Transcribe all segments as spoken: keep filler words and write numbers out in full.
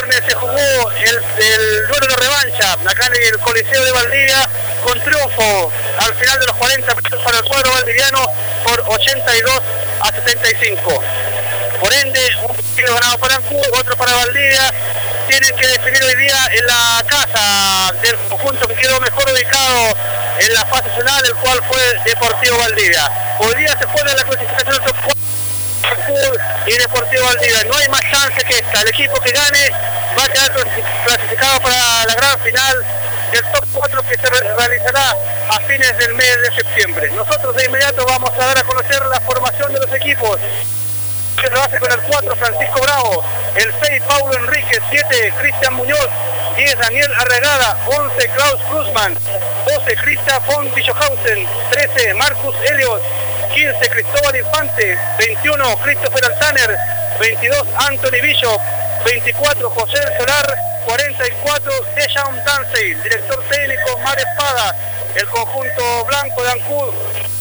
viernes se jugó el, el duelo de revancha acá en el Coliseo de Valdivia con triunfo al final de los cuarenta minutos para el cuadro valdiviano por ochenta y dos a setenta y cinco. Por ende, un partido ganado para Ancud, otro para Valdivia. Tienen que definir hoy día en la casa del conjunto que quedó mejor ubicado en la fase final, el cual fue Deportivo Valdivia. Hoy día se juega la clasificación de top cuatro y Deportivo Valdivia. No hay más chance que esta. El equipo que gane va a quedar clasificado para la gran final del top cuatro que se realizará a fines del mes de septiembre. Nosotros de inmediato vamos a dar a conocer la formación de los equipos. Que lo hace con el cuatro Francisco Bravo, el seis Paulo Enríquez, siete Cristian Muñoz, diez Daniel Arregada, once Klaus Cruzman, doce Christa von Bischofhausen, trece Marcus Elliot, quince Cristóbal Infante, veintiuno Christopher Altaner, veintidós Anthony Bishop, veinticuatro José Solar, cuarenta y cuatro Dejan Dansey, director técnico Mar Espada, el conjunto blanco de Ancud.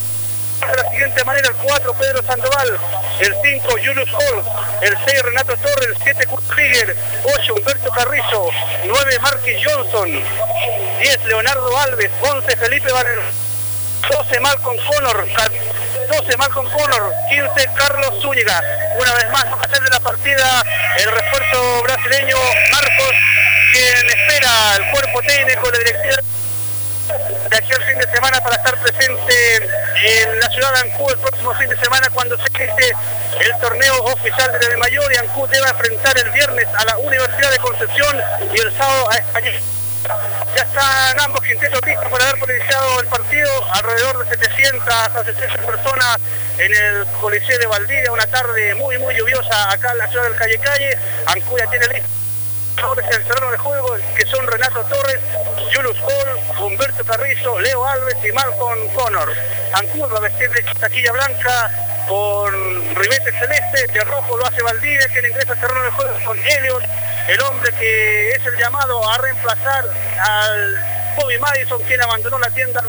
De la siguiente manera: el cuatro Pedro Sandoval, el cinco Julius Hall, el seis Renato Torres, el siete Kurt Krieger, ocho Humberto Carrizo, nueve Marquis Johnson, diez Leonardo Alves, once Felipe Barrero, doce Malcolm Connor, doce Malcolm Connor, quince Carlos Zúñiga. Una vez más, va a hacer de la partida el refuerzo brasileño Marcos, quien espera el cuerpo técnico de dirección de aquí al fin de semana para estar presente en la ciudad de Ancud el próximo fin de semana cuando se inicie el torneo oficial de la de mayor, y Ancud debe enfrentar el viernes a la Universidad de Concepción y el sábado a Español. Ya están ambos quintetos listos para dar por iniciado el partido, alrededor de setecientas a setecientas personas en el Coliseo de Valdivia, una tarde muy muy lluviosa acá en la ciudad del Calle Calle. Ancud ya tiene listo en el terreno de juego, que son Renato Torres, Julius Hall, Humberto Carrizo, Leo Alves y Malcolm Connor. Ancud va a vestir de taquilla blanca con ribete celeste, de rojo lo hace Valdivia, que ingresa al terreno de juego con Elliot, el hombre que es el llamado a reemplazar al Bobby Madison, quien abandonó la tienda.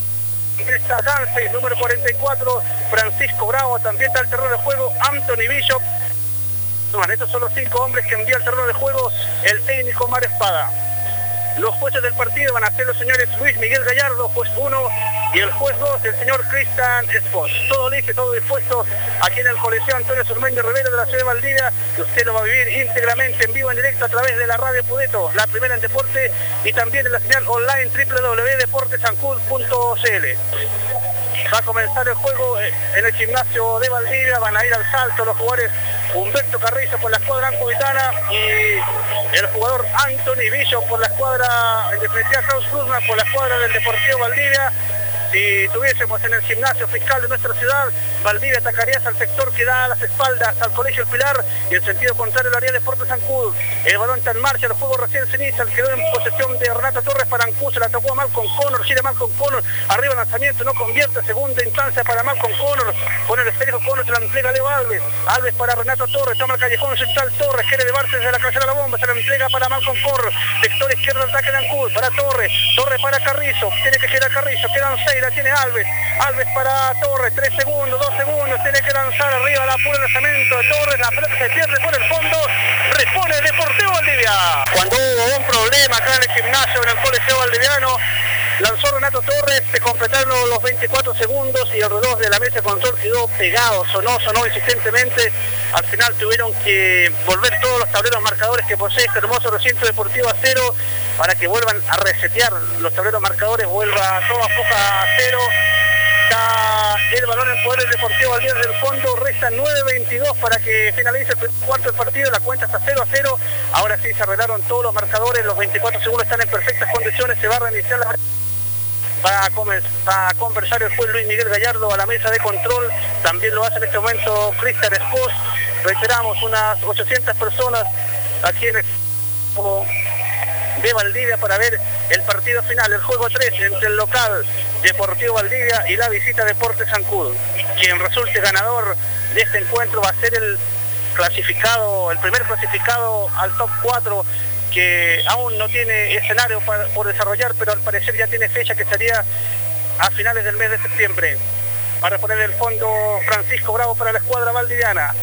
Esta Dansey, número cuarenta y cuatro, Francisco Bravo, también está al terreno de juego, Anthony Bishop. Bueno, estos son los cinco hombres que envía al terreno de juego el técnico Mar Espada. Los jueces del partido van a ser los señores Luis Miguel Gallardo, juez uno, y el juez dos, el señor Cristian Espos. Todo listo, todo dispuesto aquí en el Coliseo Antonio Surmeño Rivera de la ciudad de Valdivia, que usted lo va a vivir íntegramente en vivo, en directo, a través de la radio Pudeto, la primera en deporte, y también en la señal online doble u doble u doble u punto deportesancud punto c l. Va a comenzar el juego en el gimnasio de Valdivia, van a ir al salto los jugadores Humberto Carrizo por la escuadra ancuditana y el jugador Anthony Bishop por la escuadra, en definitiva Klaus Cruzman por la escuadra del Deportivo Valdivia. Si tuviésemos en el gimnasio fiscal de nuestra ciudad, Valdivia atacaría al sector que da a las espaldas al Colegio El Pilar, y en sentido contrario lo haría Deportes Ancud. El balón está en marcha, el juego recién se inicia, quedó en posesión de Renato Torres para Ancud, se la tocó a Malcolm Connor, gira Malcolm Connor, arriba el lanzamiento, no convierte, segunda instancia para Malcolm Connor, con el esférico Connor se la entrega a Leo Alves, Alves para Renato Torres, toma el callejón central Torres, quiere elevarse desde la casera la bomba, se la entrega para Malcolm Connor, sector izquierdo ataque de Ancud, para Torres, Torres para Carrizo, tiene que girar Carrizo, quedan seis, la tiene Alves, Alves para Torres, tres segundos, dos segundos, tiene que lanzar arriba la pura lanzamiento de Torres, la pelota se pierde por el fondo, responde Deportivo Valdivia. Cuando hubo un problema acá en el gimnasio, en el Coliseo Valdiviano, lanzó Renato Torres, se completaron los veinticuatro segundos y el reloj de la mesa de control quedó pegado, sonó, sonó insistentemente. Al final tuvieron que volver todos los tableros marcadores que posee este hermoso recinto deportivo a cero, para que vuelvan a resetear los tableros marcadores, vuelva todo a foca a cero. Está el balón en poder del Deportivo Valdivia desde el fondo, resta nueve veintidós para que finalice el cuarto del partido, la cuenta está cero a cero. Ahora sí se arreglaron todos los marcadores, los veinticuatro segundos están en perfectas condiciones, se va a reiniciar la... Va a, va a conversar el juez Luis Miguel Gallardo a la mesa de control, también lo hace en este momento Cristian Espos. Reiteramos, unas ochocientas personas aquí en el de Valdivia para ver el partido final, el juego tres entre el local Deportivo Valdivia y la visita Deportes Ancud. Quien resulte ganador de este encuentro va a ser el clasificado, el primer clasificado al top cuatro, que aún no tiene escenario para, por desarrollar, pero al parecer ya tiene fecha, que estaría a finales del mes de septiembre. Para poner el fondo Francisco Bravo para la escuadra valdiviana.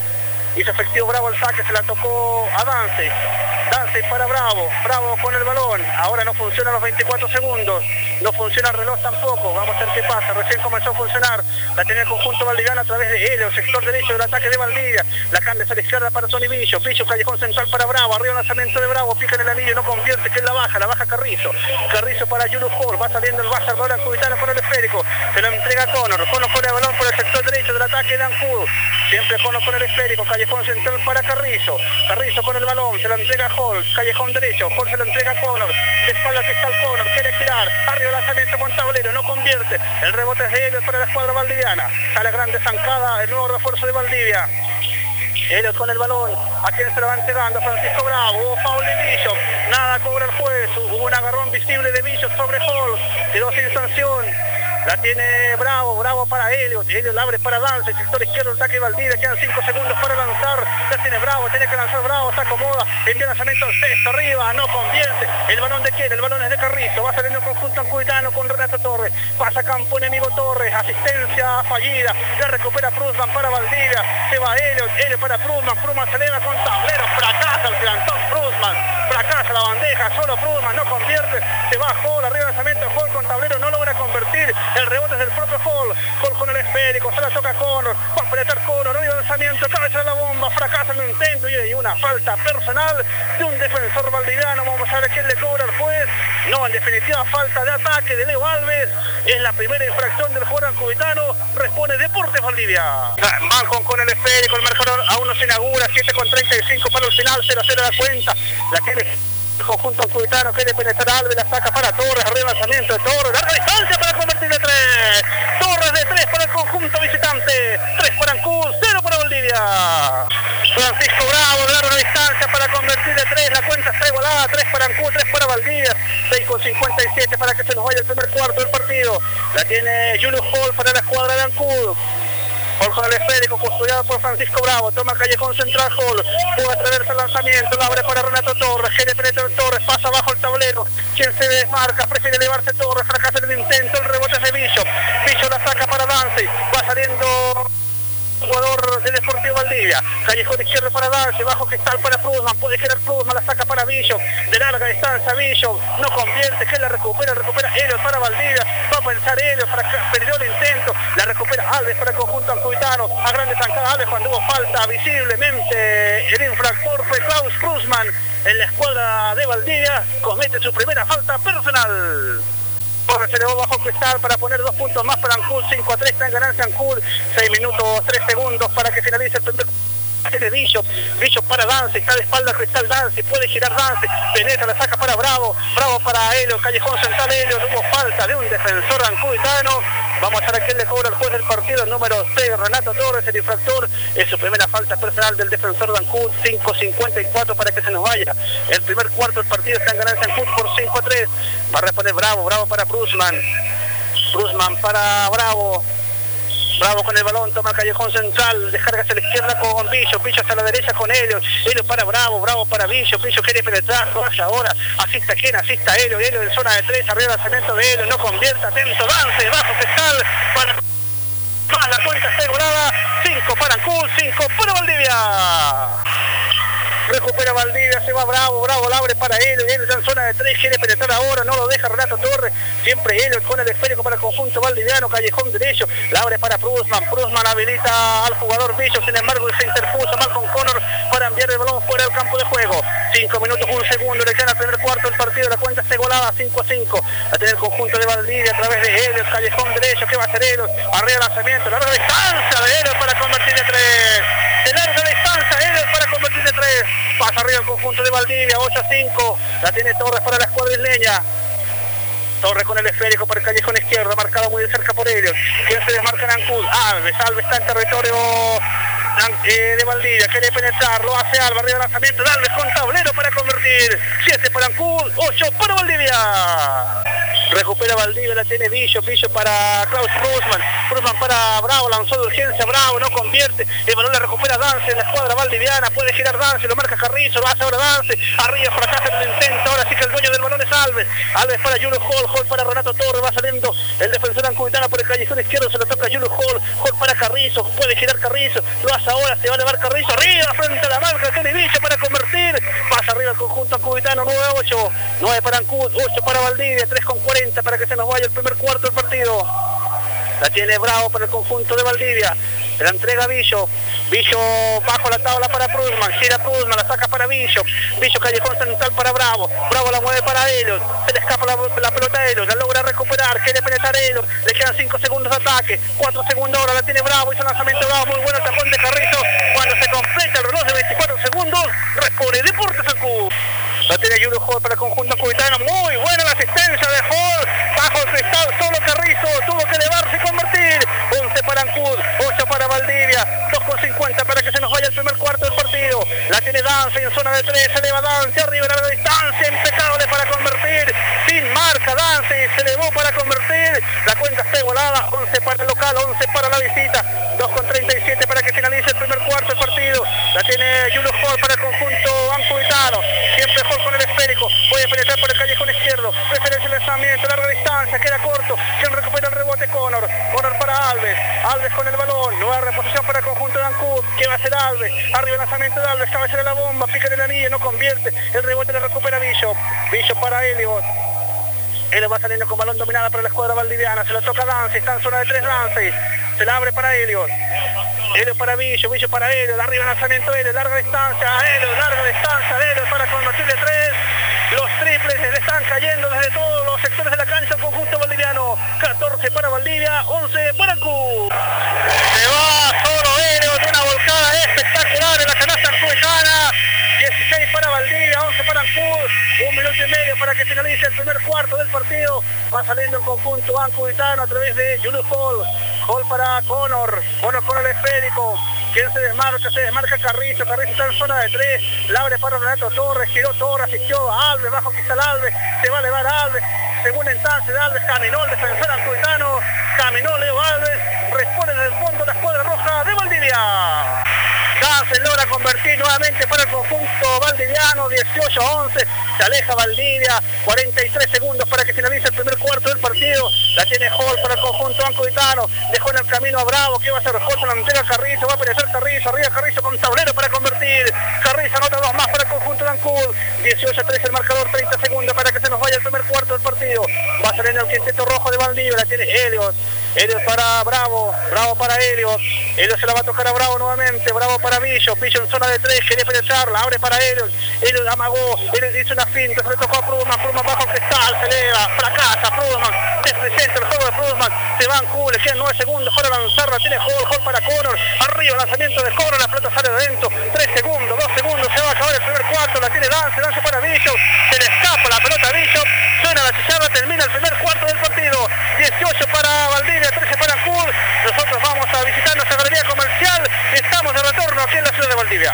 hizo efectivo Bravo el saque, se la tocó a Dance. Dance para Bravo, Bravo con el balón, ahora no funciona los veinticuatro segundos, no funciona el reloj tampoco, vamos a ver qué pasa, recién comenzó a funcionar, la tiene el conjunto valdiviano a través de él, el sector derecho del ataque de Valdivia, la cambia hacia la izquierda para Tony Villo, Villo callejón central para Bravo, arriba el lanzamiento de Bravo, pica en el anillo, no convierte, que es la baja, la baja Carrizo, Carrizo para Yulu Hall, va saliendo el Bazar Roland Cubitano con el esférico, se lo entrega a Conor, Conor con el balón por el sector derecho del ataque de Ancud, siempre Conor con el esférico, callejón central para Carrizo, Carrizo con el balón, se lo entrega a Hall, callejón derecho, Hall se lo entrega a Conor, de espalda que está el Conor, quiere girar, arriba el lanzamiento con tablero, no convierte, el rebote es de Elliot para la escuadra valdiviana, sale grande zancada, el nuevo refuerzo de Valdivia. Elliot con el balón, a quien se lo va entregando, Francisco Bravo, hubo foul de Villo, nada cobra el juez, hubo un agarrón visible de Villo sobre Hall, quedó sin sanción, la tiene Bravo, Bravo para Elliot, Elliot la abre para Dance, sector izquierdo, ataque de Valdivia, quedan cinco segundos para lanzar, la tiene Bravo, tiene que lanzar Bravo, se acomoda, envía lanzamiento al sexto, arriba, no convierte, el balón de quién, el balón es de Carrizo, va saliendo el conjunto ancuditano con Renato Torres, pasa campo enemigo Torres, asistencia fallida, la recupera Prusman para Valdivia, se va Elliot, Elliot para Prusman, Prusman se eleva con tablero, fracasa el plantón Prusman, fracasa la bandeja, solo Prusman, no convierte, se va Hall, arriba lanzamiento Hall con tablero, no logra convertir, el rebote es del propio Hall, Hall con el esférico, se la toca Conor, va a penetrar Conor, arriba lanzamiento, cabeza de la bomba, fracasa el intento y una falta personal de un defensor valdiviano, vamos a ver quién le cobra al juez, no, en definitiva falta de ataque de Leo Alves, es la primera infracción del jugador ancuditano, responde Deportes Valdivia. Malcom con el esférico, el marcador aún no se inaugura, siete con treinta y cinco para el final, cero a cero la cuenta, la tiene el conjunto ancuditano, quiere penetrar Alves, la saca para Torres, arriba lanzamiento de Torres, larga distancia para convertir de tres, Torres de tres para el conjunto visitante, tres para Ancud, cero para Valdivia. Francisco Bravo, de larga distancia para convertir de tres, la cuenta está igualada, tres para Ancud, tres para Valdivia, seis con cincuenta y siete para que se nos vaya el primer cuarto del partido, la tiene Julius Hall para la escuadra de Ancud. Hall con el esférico, custodiado por Francisco Bravo, toma callejón central Hall, puede atreverse el lanzamiento, la abre para Renato Torres, quiere penetrar Torres, pasa abajo el tablero, quien se desmarca, prefiere elevarse Torres, fracasa en el intento, el rebote es de Villo, Villo la saca para Dance, va saliendo jugador del Deportivo Valdivia, callejón izquierdo para Dance, bajo cristal para Prusman, puede girar Prusman, la saca para Villo, de larga distancia Villo, no convierte, que la recupera, recupera Elliot para Valdivia, va a pensar Elliot, perdió el intento, la recupera Alves para el conjunto ancuditano, a grande zancada Alves cuando hubo falta, visiblemente el infractor fue Klaus Prusman, en la escuadra de Valdivia, comete su primera falta personal. Torres se elevó bajo cristal para poner dos puntos más para Ancud, cinco a tres está en ganancia Ancud, seis minutos, tres segundos para que finalice el primer de Villo, Villo para Dance, está de espalda Cristal Dance, puede girar Dance, penetra, la saca para Bravo, Bravo para Elliot, callejón central Elliot, hubo falta de un defensor ancuditano, vamos a ver a quién le cobra el juez del partido, el número seis, Renato Torres, el infractor, es su primera falta personal del defensor de Ancud, cinco cincuenta y cuatro para que se nos vaya, el primer cuarto del partido está en ganancia Ancud por cinco a tres, va a responder Bravo, Bravo para Prusman, Prusman para Bravo, Bravo con el balón, toma el callejón central, descarga hacia la izquierda con Villo, Villo hacia la derecha con Elliot, Elliot para Bravo, Bravo para Villo, Villo quiere penetrar, vaya ahora, asista quién, asista Elliot, Elliot en zona de tres, arriba el lanzamiento de Elliot, no convierte, atento, Dance, bajo cristal, para más la cuenta está igualada, cinco para Ancud, cinco para Valdivia. Recupera Valdivia, se va Bravo, Bravo la abre para Elliot, Elliot en zona de tres, quiere penetrar ahora, no lo deja Renato Torres, siempre Elliot con el esférico para el conjunto valdiviano, callejón derecho, la abre para Prusman, Prusman habilita al jugador Villo, sin embargo se interpuso mal con Conor para enviar el balón fuera del campo de juego, cinco minutos, un segundo, le queda el primer cuarto del partido, la cuenta está igualada, cinco a cinco, la tiene el conjunto de Valdivia a través de Elliot, callejón derecho, ¿qué va a hacer Elliot? Arriba el lanzamiento, larga distancia de Elliot para convertir de tres, de larga distancia Elliot para convertir de tres, pasa arriba el conjunto de Valdivia, ocho a cinco, la tiene Torres para la escuadra isleña, Torres con el esférico para el callejón izquierdo, marcado muy de cerca por ellos, quien se desmarca en Ancud, Alves, Alves está en territorio eh, de Valdivia, quiere penetrar, lo hace Alba, arriba el lanzamiento, Alves con tablero para convertir, siete para Ancud, ocho para Valdivia. Recupera Valdivia, la tiene Villo, Villo para Klaus Prusman, Prusman para Bravo, lanzó de urgencia, Bravo, no convierte, el balón le recupera Dance en la escuadra valdiviana, puede girar Dance, lo marca Carrizo, lo hace ahora Dance, arriba fracasa en el intento, ahora sí que el dueño del balón es Alves, Alves para Julius Hall, Hall para Renato Torres, va saliendo el defensor ancuditano por el callejón izquierdo, se lo toca Julius Hall, Hall para Carrizo, puede girar Carrizo, lo hace ahora, se va a elevar Carrizo, arriba, Ancuditano, nueve a ocho, nueve para Ancud, ocho para Valdivia, tres con cuarenta para que se nos vaya el primer cuarto del partido. La tiene Bravo para el conjunto de Valdivia. Se la entrega Villo. Villo bajo la tabla para Prusman. Gira Prusman, la saca para Villo. Villo callejón central para Bravo. Bravo la mueve para Helios. Se le escapa la, la pelota a Helios. La logra recuperar. Quiere penetrar Helios. Le quedan cinco segundos de ataque. cuatro segundos ahora. La tiene Bravo. Hizo un lanzamiento Bravo. Muy bueno el tapón de Carrizo. Cuando se completa el reloj de veinticuatro segundos, responde Deportes Ancud. La tiene Julio Hall para el conjunto ancuditano. Muy buena la asistencia de Hall. Bajo el cristal, solo Carrizo. Tuvo que elevarse y convertir. once para Ancud, ocho para Valdivia. dos con cincuenta para que se nos vaya el primer cuarto del partido. La tiene Dance en zona de tres. Se eleva Dance. Arriba a larga distancia. Impecable para convertir. Sin marca Dance. Se elevó para convertir. La cuenta está igualada. once para el local, once para la visita. dos con treinta y siete para que finalice el primer cuarto del partido. La tiene Julio Hall para el conjunto ancuditano. Siempre Hall con el esférico. Puede penetrar por el callejón izquierdo. Preferencia el lanzamiento. Larga distancia. Queda corto. Quien recupera el rebote, Connor. Connor para Alves. Alves con el balón. Nueva reposición para el conjunto de Ancud. ¿Qué va a hacer Alves? Arriba el lanzamiento de Alves. Cabecera la bomba. Pica en la anilla. No convierte. El rebote le recupera Villo. Villo para Helios. Helios va saliendo con balón dominada para la escuadra valdiviana. Se lo toca Dance. Está en zona de tres Dance. Se la abre para Helios. Helios para Villo. Villo para Helios. Arriba el lanzamiento Helios. Larga distancia. Helios. Larga distancia. Helios para convertir de tres. Los triples le están cayendo desde todos los sectores de la cancha al conjunto valdiviano. catorce para Valdivia, once para Ancud. Se va solo Helios de una volcada espectacular en la canasta ancuditana. dieciséis para Valdivia, once para Ancud. Un minuto y medio para que finalice el primer cuarto del partido. Va saliendo el conjunto ancuditano a través de Julio Hall. Hall para Connor. Connor con el esférico. ¿Quién se desmarca? Se desmarca Carrizo. Carrizo está en zona de tres. La abre para Renato Torres. Giró Torres. Asistió a Alves. Bajo quizá el Alves. Se va a elevar a Alves. Según instancia de Alves. Caminó el defensor ancuditano. Caminó Leo Alves. Responde desde el fondo la escuadra roja de Valdivia. Dance logra convertir nuevamente para el conjunto valdiviano. dieciocho a once. Se aleja Valdivia. cuarenta y tres segundos para que finalice el primer cuarto del partido. La tiene Hall para el conjunto ancuditano. Dejó en el camino a Bravo. ¿Qué va a hacer Hall? Se la entrega a Carrizo. Va a penetrar Carrizo. Arriba Carrizo con tablero para convertir. Carrizo anota dos más para el conjunto de Ancud. dieciocho a trece el marcador. treinta segundos para que se nos vaya el primer cuarto del partido. Va a salir en el quinteto rojo de Valdivia. La tiene Helios. Helios para Bravo. Bravo para Helios. Helios se la va a tocar a Bravo nuevamente. Bravo para Villo. Villo en zona de tres. Quería penetrar. Abre para Helios. Helios amagó. Helios hizo una finta. Se le tocó a Prusman. Prusman bajo el cristal. Se eleva. Fracasa Prusman. Despresenta el juego de Prusman. Se va Ancud. Le quedan nueve segundos para lanzar. La tiene Hall. Hall para Connor. Arriba el lanzamiento de Connor. La pelota sale de adentro. tres segundos. dos segundos. Se va a acabar el primer cuarto. La tiene Dance. Dance para Villo. Se le escapa la pelota a Villo. Suena la chicharra. Termina el primer cuarto del partido. dieciocho para Valdivia. trece para Ancud. Nosotros vamos a visitar nuestra galería comercial. Estamos de retorno aquí en la ciudad de Valdivia.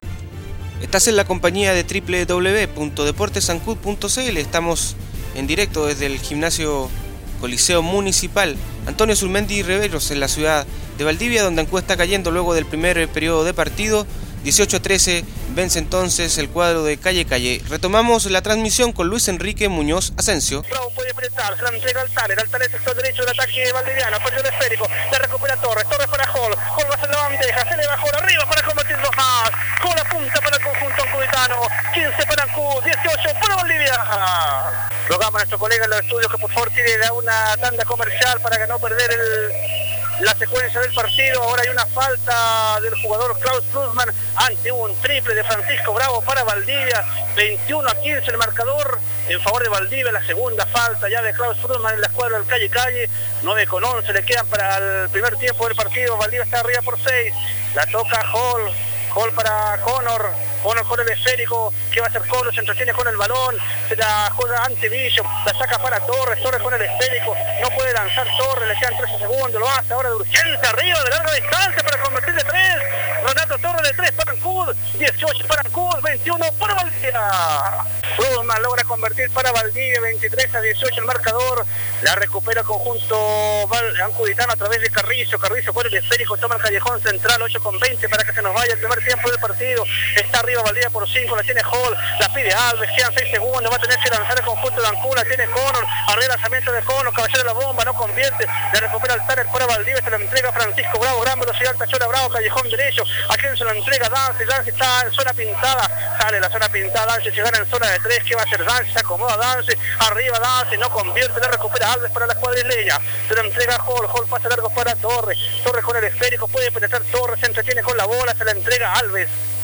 Estás en la compañía de doble u doble u doble u punto deportes ancud punto c l. Estamos en directo desde el gimnasio Coliseo Municipal Antonio Zulmendi Riveros en la ciudad de Valdivia, donde Ancud está cayendo luego del primer periodo de partido. dieciocho a trece vence entonces el cuadro de Calle Calle. Retomamos la transmisión con Luis Enrique Muñoz Asensio. Bravo puede apretar, se la entrega al Taler. Al Taler es el sector derecho del ataque valdiviano. Perdió el esférico, la recupera Torres. Torres para Hall. Hall va a hacer la bandeja, se le va Hall arriba para convertir dos más. Hall apunta para el conjunto ancuditano. quince para Ancud, dieciocho para Valdivia. Rogamos a nuestro colega en los estudios que por favor tire una tanda comercial para que no perder el... la secuencia del partido. Ahora hay una falta del jugador Klaus Prusman ante un triple de Francisco Bravo para Valdivia. veintiuno a quince el marcador en favor de Valdivia. La segunda falta ya de Klaus Prusman en la escuadra del Calle Calle. nueve con once le quedan para el primer tiempo del partido. Valdivia está arriba por seis. La toca Hall. Hall para Connor. Connor con el esférico. ¿Qué va a hacer Connor? Se entretiene con el balón. Se la juega ante Villo. La saca para Torres. Torres con el esférico. No puede lanzar Torres. Le quedan trece segundos. Lo hace ahora de urgencia. Arriba de larga distancia para convertir de tres. Renato Torres de tres para Ancud. dieciocho para Ancud. veintiuno para Valdivia. Prusman logra convertir para Valdivia. veintitrés a dieciocho el marcador. La recupera el conjunto ancuditano a través de Carrizo. Carrizo con el esférico. Toma el callejón central. ocho con veinte para que se nos vaya el primer tiempo del partido. Está arriba Valdivia por cinco, la tiene Hall, la pide Alves, quedan seis segundos, va a tener que lanzar el conjunto de Ancud, la tiene Connor, arriba el lanzamiento de Connor, caballero de la bomba, no convierte, le recupera el Taler para Valdivia, se la entrega Francisco Bravo, gran velocidad, Tachora Bravo, callejón derecho, a quien se lo entrega Dance, Dance está en zona pintada, sale la zona pintada, Dance se gana en zona de tres, ¿qué va a hacer Dance? Se acomoda Dance, arriba Dance, no convierte, le recupera Alves para la cuadrileña, se lo entrega Hall, Hall pasa largo para Torres, Torres con el esférico, puede penetrar Torres, se entretiene con la bola, se la entrega Alves.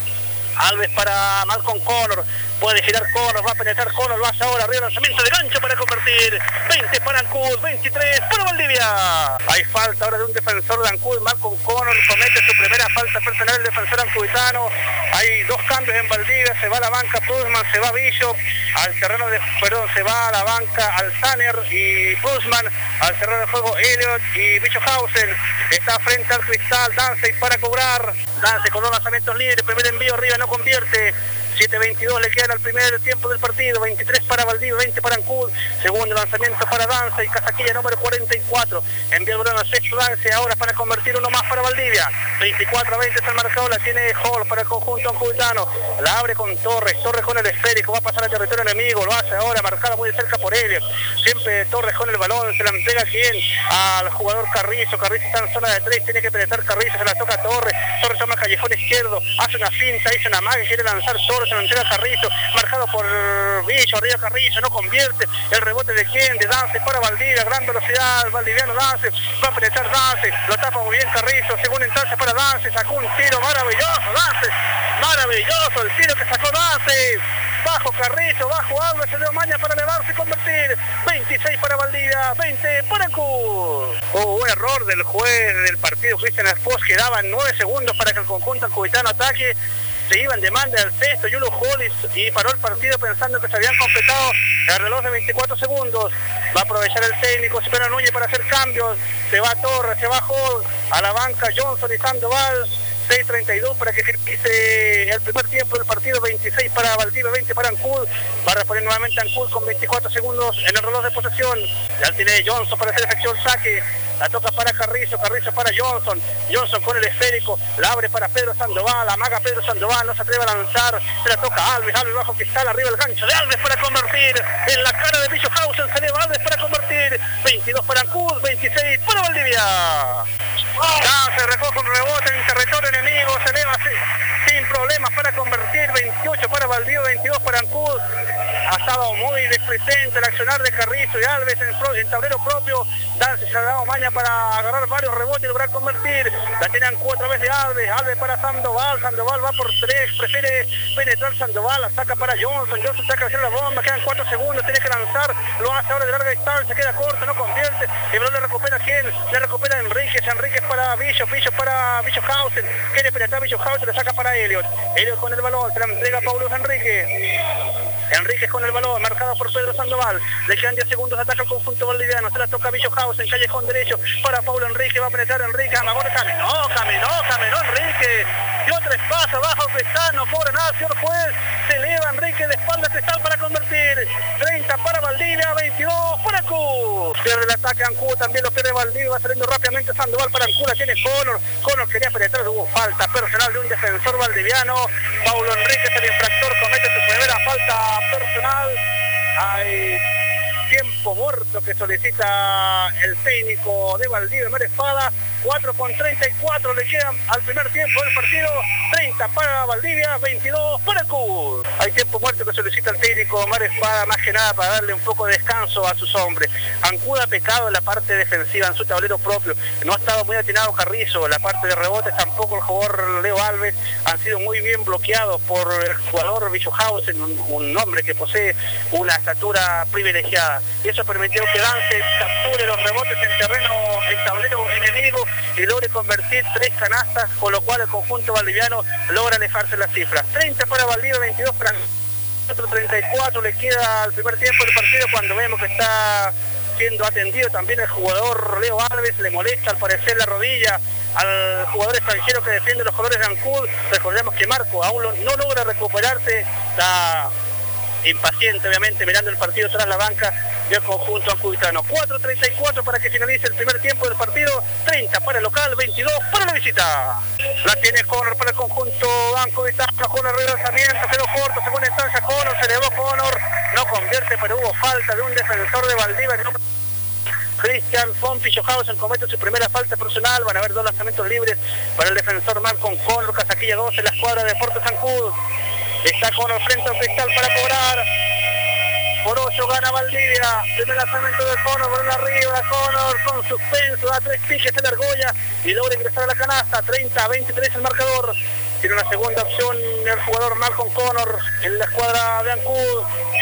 Alves para Malcolm Connor, puede girar Connor, va a penetrar Connor, lo hace ahora, arriba lanzamiento de gancho para convertir, veinte para Ancud, veintitrés para Valdivia. Hay falta ahora de un defensor de Ancud, Malcolm Connor comete su primera falta personal, el defensor ancuditano. Hay dos cambios en Valdivia, se va a la banca Puzman, se va Bishop, al terreno de, perdón, se va a la banca Alzaner y Puzman, al terreno de juego Elliot y Bischofhausen, está frente al cristal, Dance para cobrar, Dance con dos lanzamientos libres, primer envío arriba, no convierte, siete veintidós le quedan al primer tiempo del partido, veintitrés para Valdivia, veinte para Ancud, segundo lanzamiento para Dance y Casaquilla número cuarenta y cuatro, envía el balón al sexto Dance, ahora para convertir uno más para Valdivia, veinticuatro a veinte es el marcador, la tiene Hall para el conjunto ancuditano, la abre con Torres, Torres con el esférico, va a pasar al territorio enemigo, lo hace ahora, marcado muy de cerca por Elliot, siempre Torres con el balón, se la entrega a quién, al jugador Carrizo, Carrizo está en zona de tres, tiene que penetrar Carrizo, se la toca a Torres, Torres toma el callejón izquierdo, hace una finta, hizo una magia, quiere lanzar Torres, se lo entrega a Carrizo, marcado por Villo, arriba Carrizo, no convierte, el rebote de quién, de Dance para Valdivia, gran velocidad, Valdiviano Dance, va a penetrar Dance, lo tapa muy bien Carrizo, segunda instancia para Dance, sacó un tiro maravilloso, Dance, maravilloso el tiro que sacó Dance, bajo Carrizo, bajo Alves, se dio maña para elevarse y convertir, veintiséis para Valdivia, veinte para Ancud. Hubo un error del juez del partido, Cristian Espos, quedaban nueve segundos para que el conjunto ancuditano ataque, se iba en demanda del sexto, Yulo Hollis, y paró el partido pensando que se habían completado el reloj de veinticuatro segundos, va a aprovechar el técnico, se espera Núñez para hacer cambios, se va Torres, se va Hall, a la banca Johnson y Sandoval, seis treinta y dos para que finalice el primer tiempo del partido, veintiséis para Valdivia, veinte para Ancud, va a reponer nuevamente Ancud con veinticuatro segundos en el reloj de posesión, ya tiene Johnson para hacer efectuar el saque, la toca para Carrizo, Carrizo para Johnson, Johnson con el esférico, la abre para Pedro Sandoval, amaga Pedro Sandoval, no se atreve a lanzar, se la toca a Alves, Alves bajo cristal, arriba el gancho de Alves para convertir, en la cara de Bischofhausen se eleva Alves para convertir, veintidós para Ancud, veintiséis para Valdivia. Ya se recoge un rebote en territorio enemigo, se eleva sin, sin problemas para convertir, veintiocho para Valdivia, veintidós para Ancud. Ha estado muy displicente el accionar de Carrizo y Alves en, en tablero propio. Dance se ha dado maña para agarrar varios rebotes y lograr convertir. La tienen cuatro veces de Alves, Alves para Sandoval, Sandoval va por tres, prefiere penetrar Sandoval, la saca para Johnson, Johnson saca hacia la bomba, quedan cuatro segundos, tiene que lanzar, lo hace ahora de larga distancia, queda corto, no convierte, el balón le recupera quién, le recupera Enríquez, Enríquez para Bishop, Bishop para Bischofhausen, quiere penetrar Bischofhausen, le saca para Elliot, Elliot con el balón, se la entrega a Paulo Enrique. Enríquez con el balón, marcado por Pedro Sandoval, le quedan diez segundos de ataque al conjunto valdiviano, se la toca a Bischofhausen, callejón derecho para Paulo Enrique, va a penetrar Enrique, Amagón caminó, caminó, caminó Enrique, dio tres pasos bajo cristal, no cobra nada, señor juez, se eleva Enrique de espalda cristal para convertir, treinta para Valdivia, veintidós para Ancud, pierde el ataque Ancud, también lo pierde Valdivia, va saliendo rápidamente Sandoval para Ancud, la tiene Connor, Connor quería penetrar, hubo falta personal de un defensor valdiviano, Paulo Enrique el infractor, comete su primera falta personal, hay tiempo muerto que solicita el técnico de Valdivia, Mar Espada, cuatro con treinta y cuatro le quedan al primer tiempo del partido, treinta para Valdivia, veintidós para Ancud. Hay tiempo muerto que solicita el técnico Mar Espada, más que nada para darle un poco de descanso a sus hombres. Ancud ha pecado en la parte defensiva, en su tablero propio, no ha estado muy atinado Carrizo, la parte de rebotes tampoco el jugador Leo Alves, han sido muy bien bloqueados por el jugador Bischofhausen, un, un hombre que posee una estatura privilegiada. Y eso permitió que Dance capture los rebotes en terreno, en tablero enemigo y logre convertir tres canastas, con lo cual el conjunto valdiviano logra alejarse las cifras. treinta para Valdivia, veintidós para treinta y cuatro le queda al primer tiempo del partido cuando vemos que está siendo atendido también el jugador Leo Alves, le molesta al parecer la rodilla al jugador extranjero que defiende los colores de Ancud. Recordemos que Marco aún no logra recuperarse, está impaciente obviamente mirando el partido tras la banca del conjunto ancuditano. cuatro treinta y cuatro para que finalice el primer tiempo del partido, treinta para el local, veintidós para la visita. La tiene Connor para el conjunto ancuditano, con el regresamiento, quedó corto, segunda instancia Connor, se elevó Connor, no convierte, pero hubo falta de un defensor de Valdivia, Cristian von Pichohausen comete su primera falta personal. Van a haber dos lanzamientos libres para el defensor Malcolm Connor. Casaquilla dos en la escuadra de Deportes Ancud. Está Connor frente al cristal para cobrar. Por ocho gana Valdivia. Primer lanzamiento de Connor por arriba. Connor con suspenso, da tres piques en la argolla y logra ingresar a la canasta. treinta a veintitrés el marcador. Tiene una segunda opción el jugador Malcolm Connor en la escuadra de Ancud.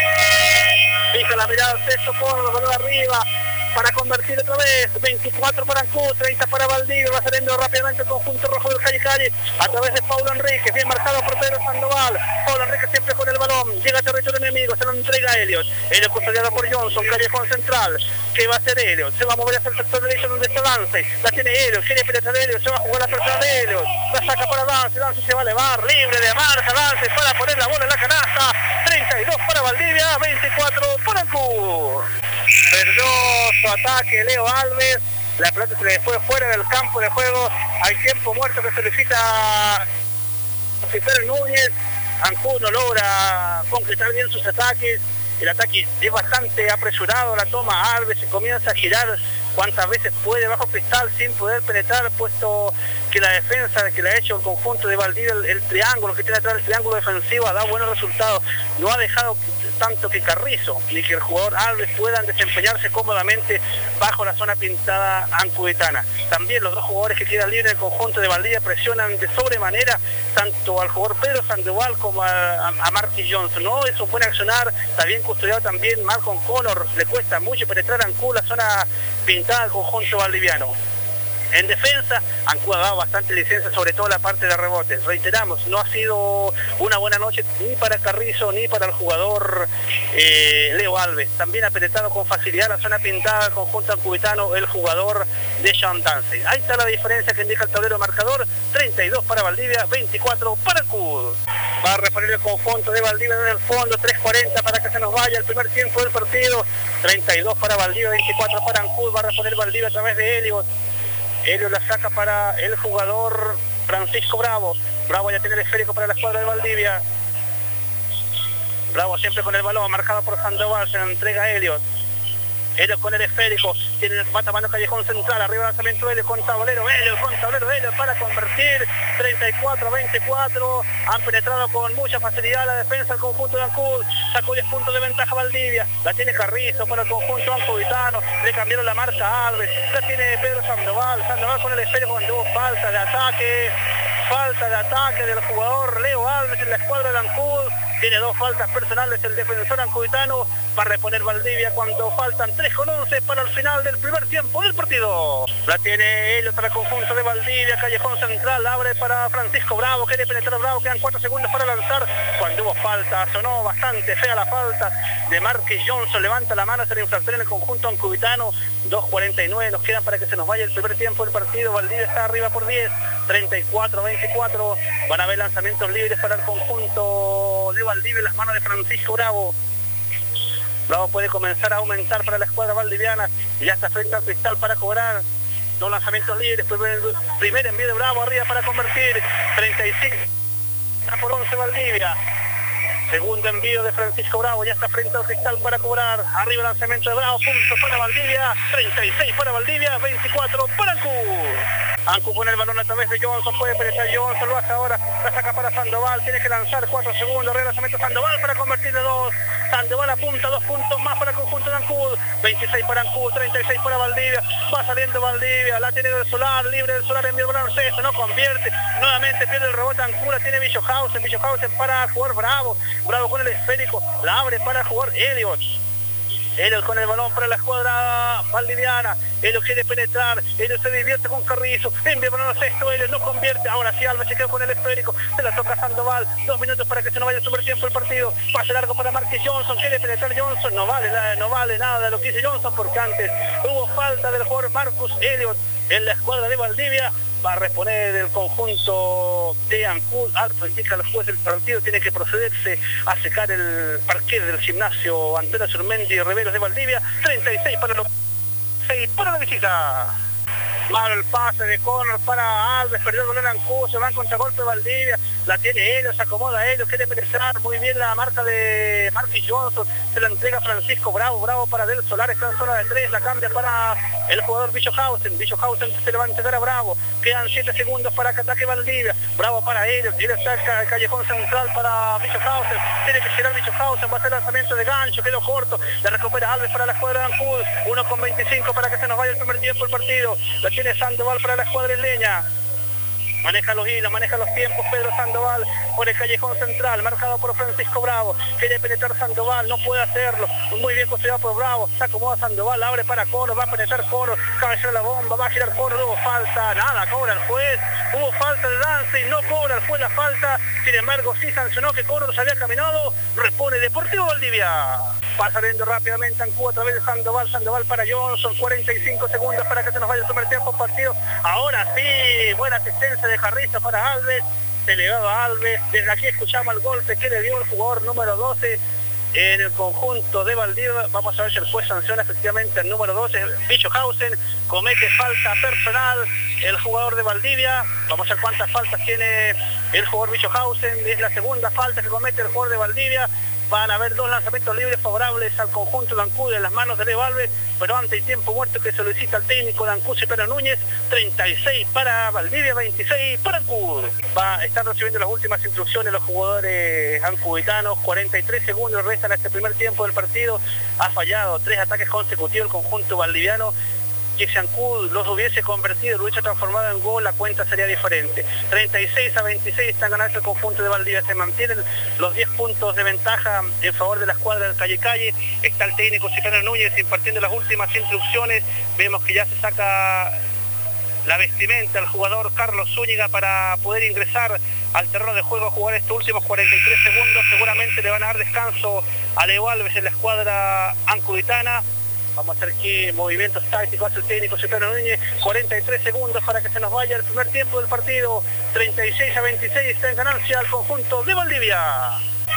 Fija la mirada al sexto Connor, por arriba para convertir otra vez. veinticuatro para Ancud, treinta para Valdivia. Va saliendo rápidamente el conjunto rojo del Calle Calle a través de Paulo Enrique, bien marcado por Pedro Sandoval. Paulo Enrique siempre con el balón, llega a territorio enemigo, se lo entrega a Elliot. Elliot custodiado por Johnson, callejón central. ¿Qué va a hacer Elliot? Se va a mover hacia el sector derecho donde está Dance. La tiene Elliot, quiere penetrar Elliot, se va a jugar la persona de Elliot. La saca para Dance, Dance se va a elevar, libre de marca Dance para poner la bola en la canasta. treinta y dos para Valdivia, veinticuatro para Ancud. Perdió su ataque Leo Alves, la pelota se le fue fuera del campo de juego. Hay tiempo muerto que solicita Cifer Núñez. Ancud no logra concretar bien sus ataques. El ataque es bastante apresurado, la toma Alves y comienza a girar cuantas veces puede bajo cristal sin poder penetrar, puesto que la defensa que le ha hecho el conjunto de Valdivia, el, el triángulo que tiene atrás, el triángulo defensivo, ha dado buenos resultados. No ha dejado tanto que Carrizo ni que el jugador Alves puedan desempeñarse cómodamente bajo la zona pintada ancudetana. También los dos jugadores que quedan libres del conjunto de Valdivia presionan de sobremanera tanto al jugador Pedro Sandoval como a, a, a Marky Johnson. No es un buen accionar, está bien custodiado también Malcolm Connor, le cuesta mucho penetrar a Ancud la zona pintada del conjunto valdiviano. En defensa, Ancud ha dado bastante licencia, sobre todo la parte de rebotes. Reiteramos, no ha sido una buena noche ni para Carrizo ni para el jugador eh, Leo Alves. También ha penetrado con facilidad la zona pintada del conjunto ancudetano el jugador de Sean Dance. Ahí está la diferencia que indica el tablero marcador: treinta y dos para Valdivia, veinticuatro para Ancud. Va a reponer el conjunto de Valdivia desde el fondo, tres cuarenta para que se nos vaya el primer tiempo del partido. treinta y dos para Valdivia, veinticuatro para Ancud. Va a reponer Valdivia a través de Elliot. Elliot la saca para el jugador Francisco Bravo. Bravo ya tiene el esférico para la escuadra de Valdivia. Bravo siempre con el balón, marcado por Sandoval, se lo entrega a Elliot. Elliot con el esférico, tiene el mata mano callejón central, arriba el lanzamiento Elliot con tablero, Elliot con tablero, Elliot para convertir. Treinta y cuatro a veinticuatro, han penetrado con mucha facilidad la defensa del conjunto de Ancud. Sacó diez puntos de ventaja Valdivia, la tiene Carrizo para el conjunto ancuditano, le cambiaron la marca a Alves, la tiene Pedro Sandoval, Sandoval con el esférico cuando hubo falta de ataque, falta de ataque del jugador Leo Alves en la escuadra de Ancud. Tiene dos faltas personales el defensor ancuditano. Va a reponer Valdivia cuando faltan tres con once para el final del primer tiempo del partido. La tiene Elliot para el conjunto de Valdivia, callejón central, abre para Francisco Bravo, quiere penetrar Bravo, quedan cuatro segundos para lanzar. Cuando hubo falta, sonó bastante fea la falta de Marquis Johnson, levanta la mano hacia el infractor en el conjunto ancuditano. Dos cuarenta y nueve nos quedan para que se nos vaya el primer tiempo del partido. Valdivia está arriba por diez, treinta y cuatro a veinticuatro. Van a haber lanzamientos libres para el conjunto de Valdivia en las manos de Francisco Bravo. Bravo puede comenzar a aumentar para la escuadra valdiviana y ya está frente al cristal para cobrar. Dos lanzamientos libres, primer, primer envío de Bravo arriba para convertir. Treinta y cinco por once Valdivia. Segundo envío de Francisco Bravo, ya está frente al cristal para cobrar. Arriba el lanzamiento de Bravo, punto para Valdivia. Treinta y seis para Valdivia, veinticuatro para Ancud. Ancud pone el balón a través de Johnson, puede penetrar Johnson, lo hace ahora, la saca para Sandoval, tiene que lanzar cuatro segundos, arriba el lanzamiento Sandoval para convertir de dos. Sandoval apunta dos puntos más para el conjunto de Ancud. veintiséis para Ancud, treinta y seis para Valdivia. Va saliendo Valdivia, la tiene del Solar, libre del Solar, envió el baloncesto, no convierte. Nuevamente pierde el rebote Ancud, la tiene Bichohausen, Bichohausen para jugar Bravo. Bravo con el esférico, la abre para jugar Elliot. Elliot con el balón para la escuadra valdiviana. Elliot quiere penetrar, Elliot se divierte con Carrizo, envía el balón al sexto, Elliot no convierte. Ahora sí Alves se queda con el esférico, se la toca Sandoval. Dos minutos para que se nos vaya el primer tiempo del partido. Pase largo para Marquis Johnson, quiere penetrar Johnson, no vale, no vale nada de lo que dice Johnson porque antes hubo falta del jugador Marcus Elliot en la escuadra de Valdivia. Va a reponer el conjunto de Ancud. Alto indica el juez del partido, tiene que procederse a secar el parquet del gimnasio Antonio Surmendi y Riveros de Valdivia. treinta y seis para los seis para la visita. Mal el pase de Connor para Alves, perdió el balón Ancud, se va en contragolpe Valdivia, la tiene Helios, se acomoda Helios, quiere penetrar muy bien la marca de Marquis Johnson, se la entrega Francisco Bravo, Bravo para Del Solar, está en zona de tres, la cambia para el jugador Bichohausen, Bichohausen se le va a entregar a Bravo, quedan siete segundos para que ataque Valdivia, Bravo para Helios, Helios está el callejón central para Bichohausen, tiene que girar Bichohausen, va a hacer lanzamiento de gancho, quedó corto, la recupera Alves para la escuadra de Ancud, uno con veinticinco para que se nos vaya el primer tiempo del partido, la tiene Sandoval para la escuadra isleña. Maneja los hilos, maneja los tiempos Pedro Sandoval por el callejón central, marcado por Francisco Bravo, quiere penetrar Sandoval, no puede hacerlo, muy bien custodiado por Bravo, se acomoda Sandoval, abre para Coro, va a penetrar Coro, cabecera la bomba, va a girar Coro, hubo falta, nada, cobra el juez, hubo falta de lance y no cobra el juez la falta, sin embargo sí sancionó que Coro se había caminado, repone Deportivo Valdivia. Va saliendo rápidamente Ancud a través de Sandoval, Sandoval para Johnson, cuarenta y cinco segundos para que se nos vaya el primer tiempo partido. Ahora sí, buena asistencia de Carrizo para Alves, se le va a Alves, desde aquí escuchamos el golpe que le dio el jugador número doce en el conjunto de Valdivia. Vamos a ver si el juez sanciona efectivamente el número doce, Bichohausen, comete falta personal el jugador de Valdivia, vamos a ver cuántas faltas tiene el jugador Bichohausen, es la segunda falta que comete el jugador de Valdivia. Van a haber dos lanzamientos libres favorables al conjunto de Ancud en las manos de Leo Alves, pero ante el tiempo muerto que solicita el técnico de Ancud, Cipriano Núñez, treinta y seis para Valdivia, veintiséis para Ancud. Va, están recibiendo las últimas instrucciones los jugadores ancuditanos, cuarenta y tres segundos restan a este primer tiempo del partido, ha fallado tres ataques consecutivos el conjunto valdiviano. Que si Ancud los hubiese convertido, lo hubiese transformado en gol, la cuenta sería diferente. treinta y seis a veintiséis están ganando el conjunto de Valdivia, se mantienen los diez puntos de ventaja en favor de la escuadra del Calle Calle. Está el técnico Cipriano Núñez impartiendo las últimas instrucciones, vemos que ya se saca la vestimenta al jugador Carlos Zúñiga para poder ingresar al terreno de juego a jugar estos últimos cuarenta y tres segundos, seguramente le van a dar descanso a Leo Alves en la escuadra ancuditana. Vamos a hacer aquí movimientos tácticos, hace el técnico Cipriano Núñez, cuarenta y tres segundos para que se nos vaya el primer tiempo del partido, treinta y seis a veintiséis está en ganancia el conjunto de Valdivia.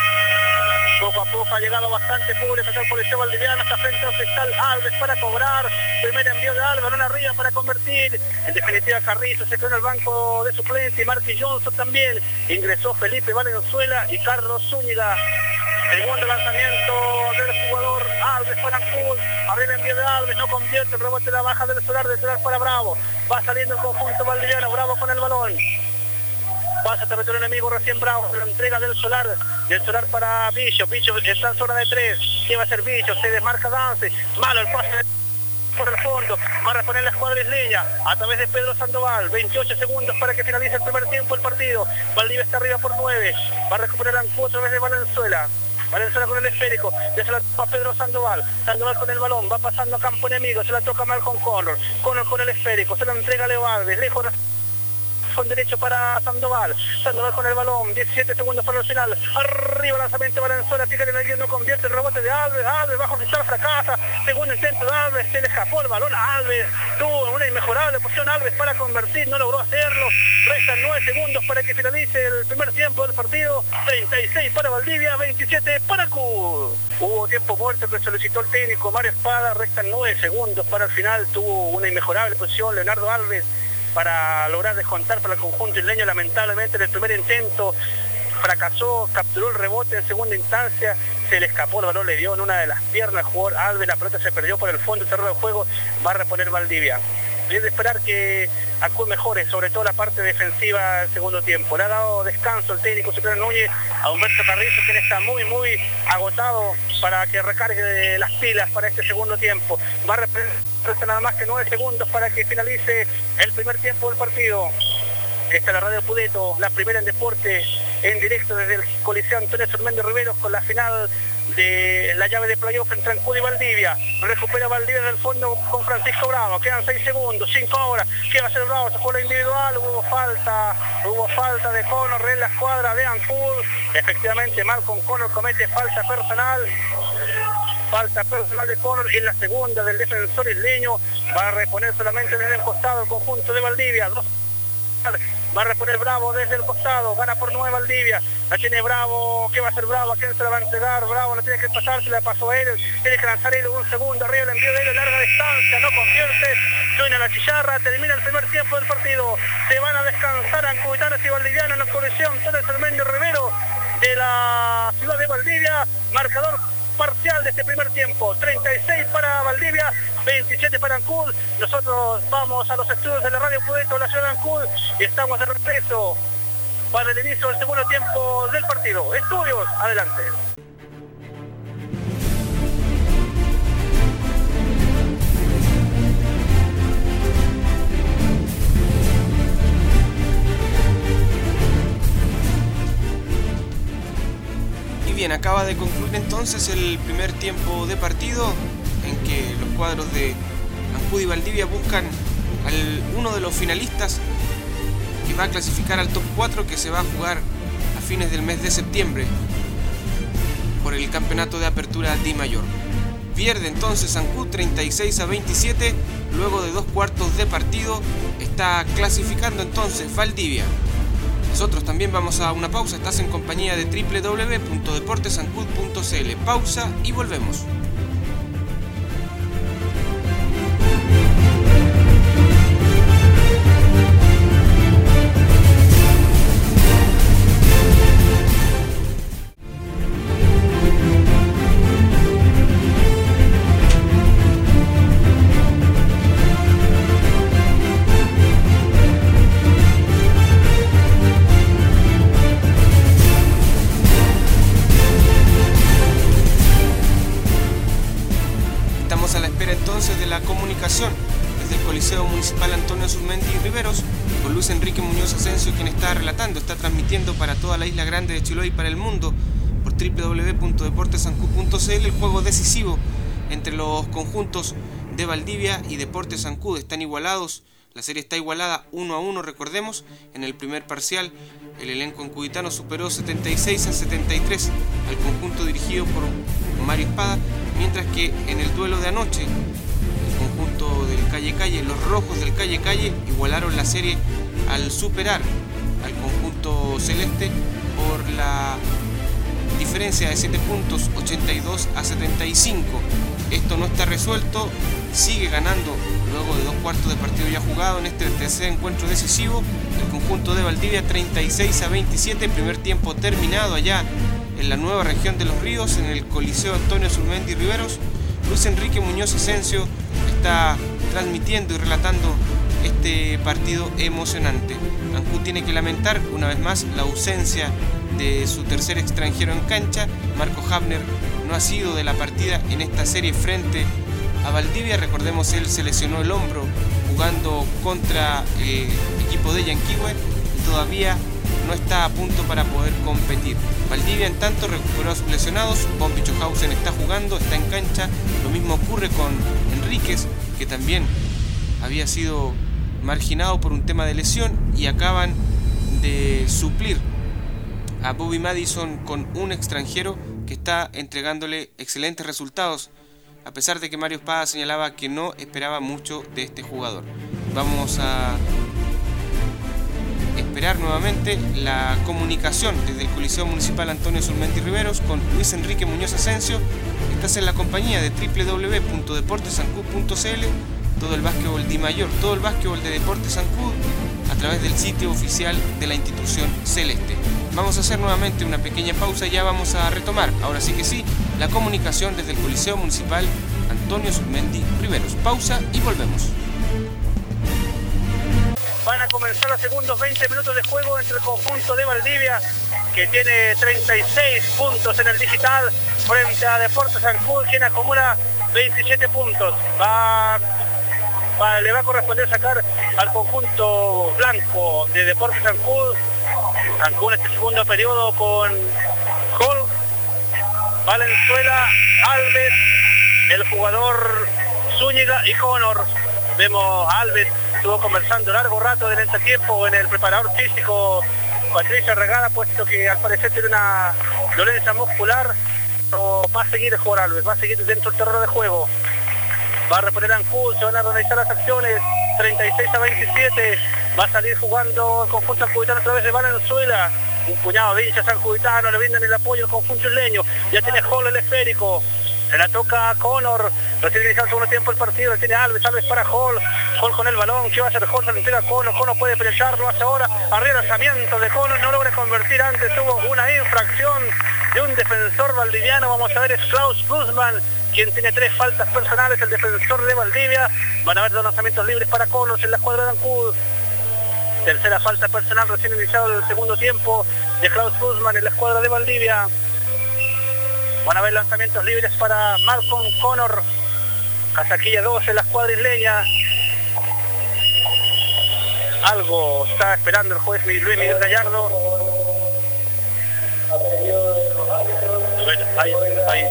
Poco a poco ha llegado bastante público hasta el Coliseo Valdiviano, hasta frente al fiscal Alves para cobrar, primer envío de Alves, balón arriba para convertir, en definitiva Carrizo se quedó en el banco de suplente, Marquis Johnson también, ingresó Felipe Valenzuela y Carlos Zúñiga. Segundo lanzamiento del jugador Alves para Ancud, abre el envío de Alves, no convierte, el rebote la baja del Solar, del Solar para Bravo, va saliendo el conjunto valdiviano, Bravo con el balón, pasa a territorio enemigo recién Bravo, la entrega del Solar, del Solar para Bicho, Bicho está en zona de tres, ¿qué va a hacer Bicho? Se desmarca Dance, malo el pase de... por el fondo, va a reponer la escuadra isleña a través de Pedro Sandoval, veintiocho segundos para que finalice el primer tiempo del partido, Valdivia está arriba por nueve, va a recuperar Ancud a través de Valenzuela. Valenzuela con el esférico, ya se la toca Pedro Sandoval, Sandoval con el balón, va pasando a campo enemigo, se la toca mal con Connor, Connor con el esférico, se la entrega a Leo Alves, lejos con derecho para Sandoval, Sandoval con el balón, diecisiete segundos para el final, arriba lanzamiento Valenzuela, pica en el no convierte el rebote de Alves, Alves bajo cristal fracasa, segundo intento de Alves, se le escapó el balón a Alves, tuvo una inmejorable posición Alves para convertir, no logró hacerlo, restan nueve segundos para que finalice el primer tiempo del partido, treinta y seis para Valdivia, veintisiete para Ancud. Hubo tiempo muerto que solicitó el técnico Mario Espada, restan nueve segundos para el final, tuvo una inmejorable posición Leonardo Alves para lograr descontar para el conjunto isleño, lamentablemente en el primer intento fracasó, capturó el rebote en segunda instancia, se le escapó el balón, le dio en una de las piernas al jugador Alves, la pelota se perdió por el fondo del terreno de juego, va a reponer Valdivia. Es de esperar que Ancud mejore, sobre todo la parte defensiva del segundo tiempo. Le ha dado descanso el técnico Cipriano Núñez a Humberto Carrizo, quien está muy, muy agotado para que recargue las pilas para este segundo tiempo. Va a representar nada más que nueve segundos para que finalice el primer tiempo del partido. Esta es la Radio Pudeto, la primera en deporte, en directo desde el Coliseo Antonio Surmendi Riveros con la final de la llave de playoff entre Ancud y Valdivia. Recupera Valdivia en el fondo con Francisco Bravo, quedan seis segundos, cinco ahora, ¿qué va a hacer Bravo? Se fue la individual, hubo falta, hubo falta de Connor en la escuadra de Ancud, efectivamente Malcolm Connor comete falta personal, falta personal de Connor en la segunda del defensor isleño, va a reponer solamente desde el costado el conjunto de Valdivia, dos va a reponer Bravo desde el costado, gana por nueve Valdivia, La tiene Bravo, ¿qué va a hacer Bravo? ¿A quién se la va a entregar? Bravo no tiene que pasar, se la pasó a él, tiene que lanzar él un segundo arriba, el envío de él a larga distancia, no convierte, suena la chicharra, termina el primer tiempo del partido, se van a descansar ancubitanos y valdivianos en la colección Antonio Surmendi Rivero de la ciudad de Valdivia, marcador parcial de este primer tiempo, treinta y seis para Valdivia, veintisiete para Ancud. Nosotros vamos a los estudios de la Radio Puerto de la ciudad de Ancud y estamos de regreso para el inicio del segundo tiempo del partido. Estudios, adelante. Y bien, acaba de concluir entonces el primer tiempo de partido en que los cuadros de Ancud y Valdivia buscan al uno de los finalistas que va a clasificar al top cuatro, que se va a jugar a fines del mes de septiembre por el campeonato de apertura Di Mayor. Pierde entonces Ancud treinta y seis a veintisiete, luego de dos cuartos de partido está clasificando entonces Valdivia. Nosotros también vamos a una pausa, estás en compañía de doble u doble u doble u punto deportes ancud punto c l. Pausa y volvemos. Desde el Coliseo Municipal Antonio Surmendi Riveros, con Luis Enrique Muñoz Asensio, quien está relatando, está transmitiendo para toda la isla grande de Chiloé y para el mundo por doble u doble u doble u punto deportes ancud punto c l el juego decisivo entre los conjuntos de Valdivia y Deportes Ancud. Están igualados, la serie está igualada uno a uno, recordemos. En el primer parcial el elenco ancuditano superó setenta y seis a setenta y tres al conjunto dirigido por Mario Espada, mientras que en el duelo de anoche conjunto del Calle Calle, los rojos del Calle Calle igualaron la serie al superar al conjunto celeste por la diferencia de siete puntos, ochenta y dos a setenta y cinco. Esto no está resuelto, sigue ganando luego de dos cuartos de partido ya jugado en este tercer encuentro decisivo el conjunto de Valdivia treinta y seis a veintisiete, primer tiempo terminado allá en la nueva región de Los Ríos, en el Coliseo Antonio Surmendi Riveros. Luis Enrique Muñoz Asensio está transmitiendo y relatando este partido emocionante. Ancud tiene que lamentar una vez más la ausencia de su tercer extranjero en cancha. Marco Hafner no ha sido de la partida en esta serie frente a Valdivia. Recordemos, él se lesionó el hombro jugando contra el equipo de Yanquihue y todavía no está a punto para poder competir. Valdivia en tanto recuperó a sus lesionados, Von Bichohausen está jugando, está en cancha, lo mismo ocurre con Enríquez, que también había sido marginado por un tema de lesión, y acaban de suplir a Bobby Madison con un extranjero que está entregándole excelentes resultados, a pesar de que Mario Espada señalaba que no esperaba mucho de este jugador. Vamos a esperar nuevamente la comunicación desde el Coliseo Municipal Antonio Surmendi Riveros con Luis Enrique Muñoz Asensio. Estás en la compañía de doble u doble u doble u punto deportes ancud punto c l, todo el básquetbol Di Mayor, todo el básquetbol de Deportes Ancud a través del sitio oficial de la institución celeste. Vamos a hacer nuevamente una pequeña pausa y ya vamos a retomar, ahora sí que sí, la comunicación desde el Coliseo Municipal Antonio Surmendi Riveros. Pausa y volvemos. Van a comenzar los segundos veinte minutos de juego entre el conjunto de Valdivia, que tiene treinta y seis puntos en el digital, frente a Deportes Ancud, quien acumula veintisiete puntos. Va, va, le va a corresponder sacar al conjunto blanco de Deportes Ancud. Ancud en este segundo periodo con Hall, Valenzuela, Alves, el jugador Zúñiga y Connor. Vemos a Alves, estuvo conversando largo rato del entretiempo en el preparador físico Patricia Regada, puesto que al parecer tiene una dolencia muscular. No, va a seguir el jugador Alves, va a seguir dentro del terreno de juego. Va a reponer a Ancud, se van a realizar las acciones, treinta y seis a veintisiete. Va a salir jugando el conjunto ancuditano a través de Valenzuela. un puñado de hinchas sanjuritanos le brindan el apoyo al conjunto isleño. Ya tiene Hall el esférico. Se la toca a Connor, recién iniciado el segundo tiempo el partido, le tiene Alves, Alves para Hall, Hall con el balón, ¿qué va a hacer Hall? Se lo entrega a Connor, Connor puede penetrar, lo hace ahora, arriba el lanzamiento de Connor, no logra convertir antes, tuvo una infracción de un defensor valdiviano, vamos a ver, es Klaus Guzmán, quien tiene tres faltas personales, el defensor de Valdivia. Van a ver dos lanzamientos libres para Connor en la escuadra de Ancud. Tercera falta personal, recién iniciado el segundo tiempo de Klaus Guzmán en la escuadra de Valdivia. Van a ver lanzamientos libres para Malcolm Connor. Casaquilla dos en la escuadra isleña. Algo está esperando el juez Luis Miguel Gallardo. Bueno, ahí, ahí.